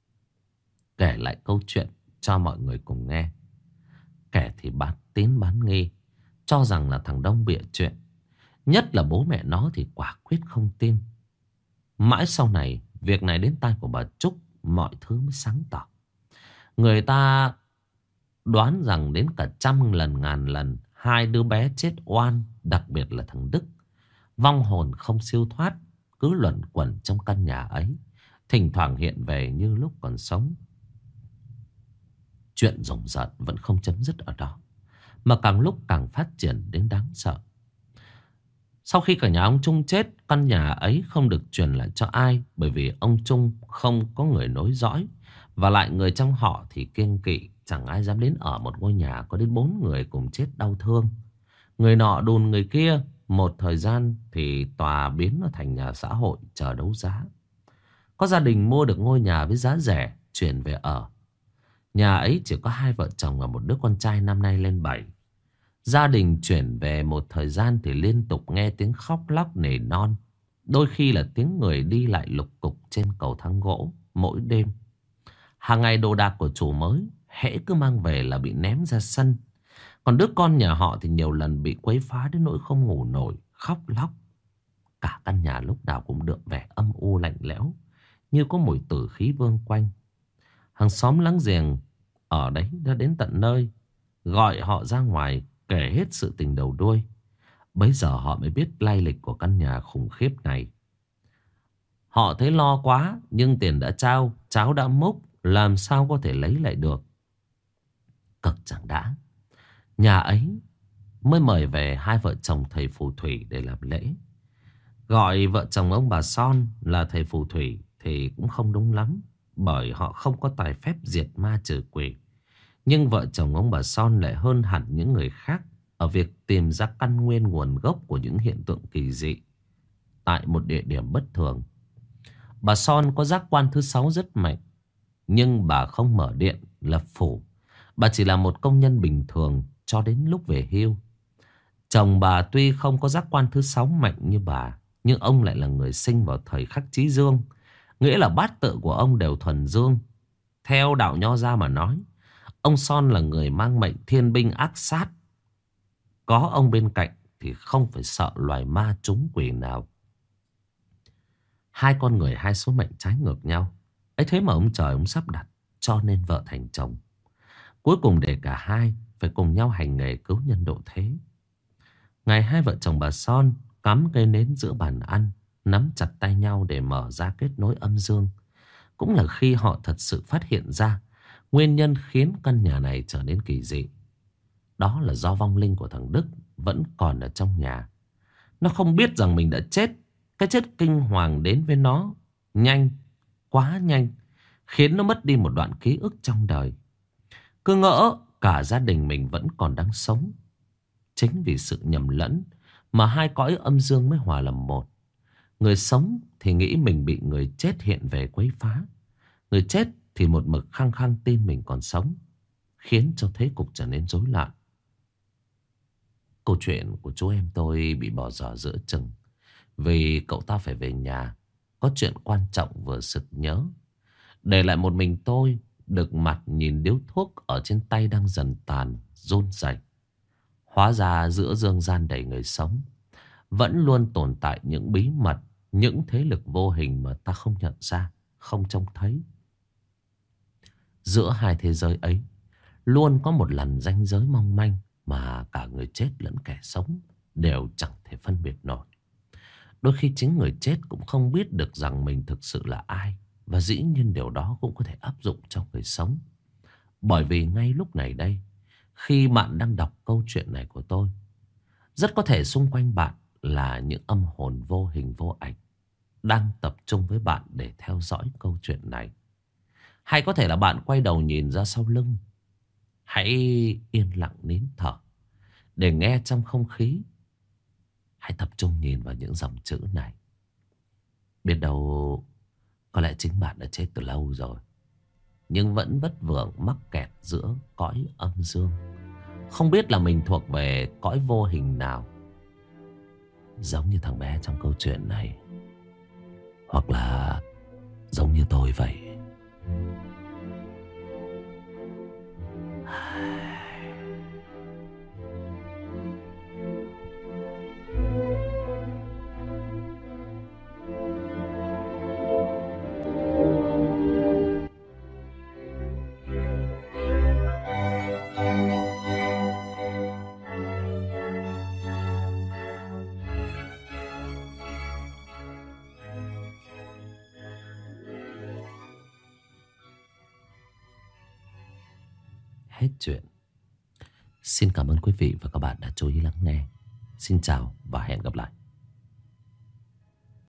kể lại câu chuyện cho mọi người cùng nghe. Kẻ thì bán tín bán nghi, cho rằng là thằng Đông bịa chuyện. Nhất là bố mẹ nó thì quả quyết không tin. Mãi sau này, việc này đến tai của bà Trúc, mọi thứ mới sáng tỏ. Người ta đoán rằng đến cả 100 lần ngàn lần, hai đứa bé chết oan, đặc biệt là thằng Đức. Vong hồn không siêu thoát, cứ luẩn quẩn trong căn nhà ấy, thỉnh thoảng hiện về như lúc còn sống. Chuyện rùng rợn vẫn không chấm dứt ở đó, mà càng lúc càng phát triển đến đáng sợ. Sau khi cả nhà ông Trung chết, căn nhà ấy không được truyền lại cho ai, bởi vì ông Trung không có người nối dõi, Và lại người trong họ thì kiêng kỵ, chẳng ai dám đến ở một ngôi nhà có đến 4 người cùng chết đau thương. Người nọ đùn người kia, một thời gian thì tòa biến nó thành nhà xã hội chờ đấu giá. Có gia đình mua được ngôi nhà với giá rẻ, chuyển về ở. Nhà ấy chỉ có 2 vợ chồng và một đứa con trai năm nay lên 7. Gia đình chuyển về một thời gian thì liên tục nghe tiếng khóc lóc nỉ non. Đôi khi là tiếng người đi lại lục cục trên cầu thang gỗ mỗi đêm. Hàng ngày đồ đạc của chủ mới hễ cứ mang về là bị ném ra sân. Còn đứa con nhà họ thì nhiều lần bị quấy phá đến nỗi không ngủ nổi, khóc lóc. Cả căn nhà lúc nào cũng đượm vẻ âm u lạnh lẽo, như có mùi tử khí vương quanh. Hàng xóm láng giềng ở đấy đã đến tận nơi, gọi họ ra ngoài kể hết sự tình đầu đuôi. Bấy giờ họ mới biết lai lịch của căn nhà khủng khiếp này. Họ thấy lo quá, nhưng tiền đã trao, cháo đã múc, làm sao có thể lấy lại được. Cực chẳng đã, nhà ấy mới mời về 2 vợ chồng thầy phù thủy để làm lễ. Gọi vợ chồng ông bà Son là thầy phù thủy thì cũng không đúng lắm, bởi họ không có tài phép diệt ma trừ quỷ. Nhưng vợ chồng ông bà Son lại hơn hẳn những người khác ở việc tìm ra căn nguyên nguồn gốc của những hiện tượng kỳ dị tại một địa điểm bất thường. Bà Son có giác quan thứ 6 rất mạnh, nhưng bà không mở điện lập phủ. Bà chỉ là một công nhân bình thường cho đến lúc về hưu. Chồng bà tuy không có giác quan thứ 6 mạnh như bà, nhưng ông lại là người sinh vào thời khắc chí dương, nghĩa là bát tự của ông đều thuần dương. Theo đạo Nho gia mà nói, ông Son là người mang mệnh thiên binh ác sát. Có ông bên cạnh thì không phải sợ loài ma trúng quỷ nào. 2 con người 2 số mệnh trái ngược nhau, ấy thế mà ông trời ông sắp đặt cho nên vợ thành chồng. Cuối cùng để cả hai phải cùng nhau hành nghề cứu nhân độ thế. Ngày 2 vợ chồng bà Son cắm cây nến giữa bàn ăn, nắm chặt tay nhau để mở ra kết nối âm dương, cũng là khi họ thật sự phát hiện ra nguyên nhân khiến căn nhà này trở nên kỳ dị. Đó là do vong linh của thằng Đức vẫn còn ở trong nhà. Nó không biết rằng mình đã chết. Cái chết kinh hoàng đến với nó nhanh, quá nhanh, khiến nó mất đi một đoạn ký ức trong đời. Cứ ngỡ cả gia đình mình vẫn còn đang sống. Chính vì sự nhầm lẫn mà 2 cõi âm dương mới hòa làm một. Người sống thì nghĩ mình bị người chết hiện về quấy phá. Người chết thì một mực khăng khăng tin mình còn sống, khiến cho thế cục trở nên rối loạn. Câu chuyện của chú em tôi bị bỏ dở giữa chừng vì cậu ta phải về nhà, có chuyện quan trọng vừa sực nhớ. Để lại một mình tôi được mặt nhìn điếu thuốc ở trên tay đang dần tàn, run rẩy. Hóa ra giữa dương gian đầy người sống vẫn luôn tồn tại những bí mật, những thế lực vô hình mà ta không nhận ra, không trông thấy. Giữa 2 thế giới ấy luôn có một lằn ranh giới mong manh mà cả người chết lẫn kẻ sống đều chẳng thể phân biệt nổi. Đôi khi chính người chết cũng không biết được rằng mình thực sự là ai. Và dĩ nhiên điều đó cũng có thể áp dụng cho người sống. Bởi vì ngay lúc này đây, khi bạn đang đọc câu chuyện này của tôi, rất có thể xung quanh bạn là những âm hồn vô hình vô ảnh đang tập trung với bạn để theo dõi câu chuyện này. Hay có thể là bạn quay đầu nhìn ra sau lưng. Hãy yên lặng nín thở để nghe trong không khí. Hãy tập trung nhìn vào những dòng chữ này. Biết đâu có lẽ chính bạn đã chết từ lâu rồi, nhưng vẫn vất vưởng mắc kẹt giữa cõi âm dương, không biết là mình thuộc về cõi vô hình nào, giống như thằng bé trong câu chuyện này, hoặc là giống như tôi vậy. Hết chuyện. Xin cảm ơn quý vị và các bạn đã chú ý lắng nghe. Xin chào và hẹn gặp lại.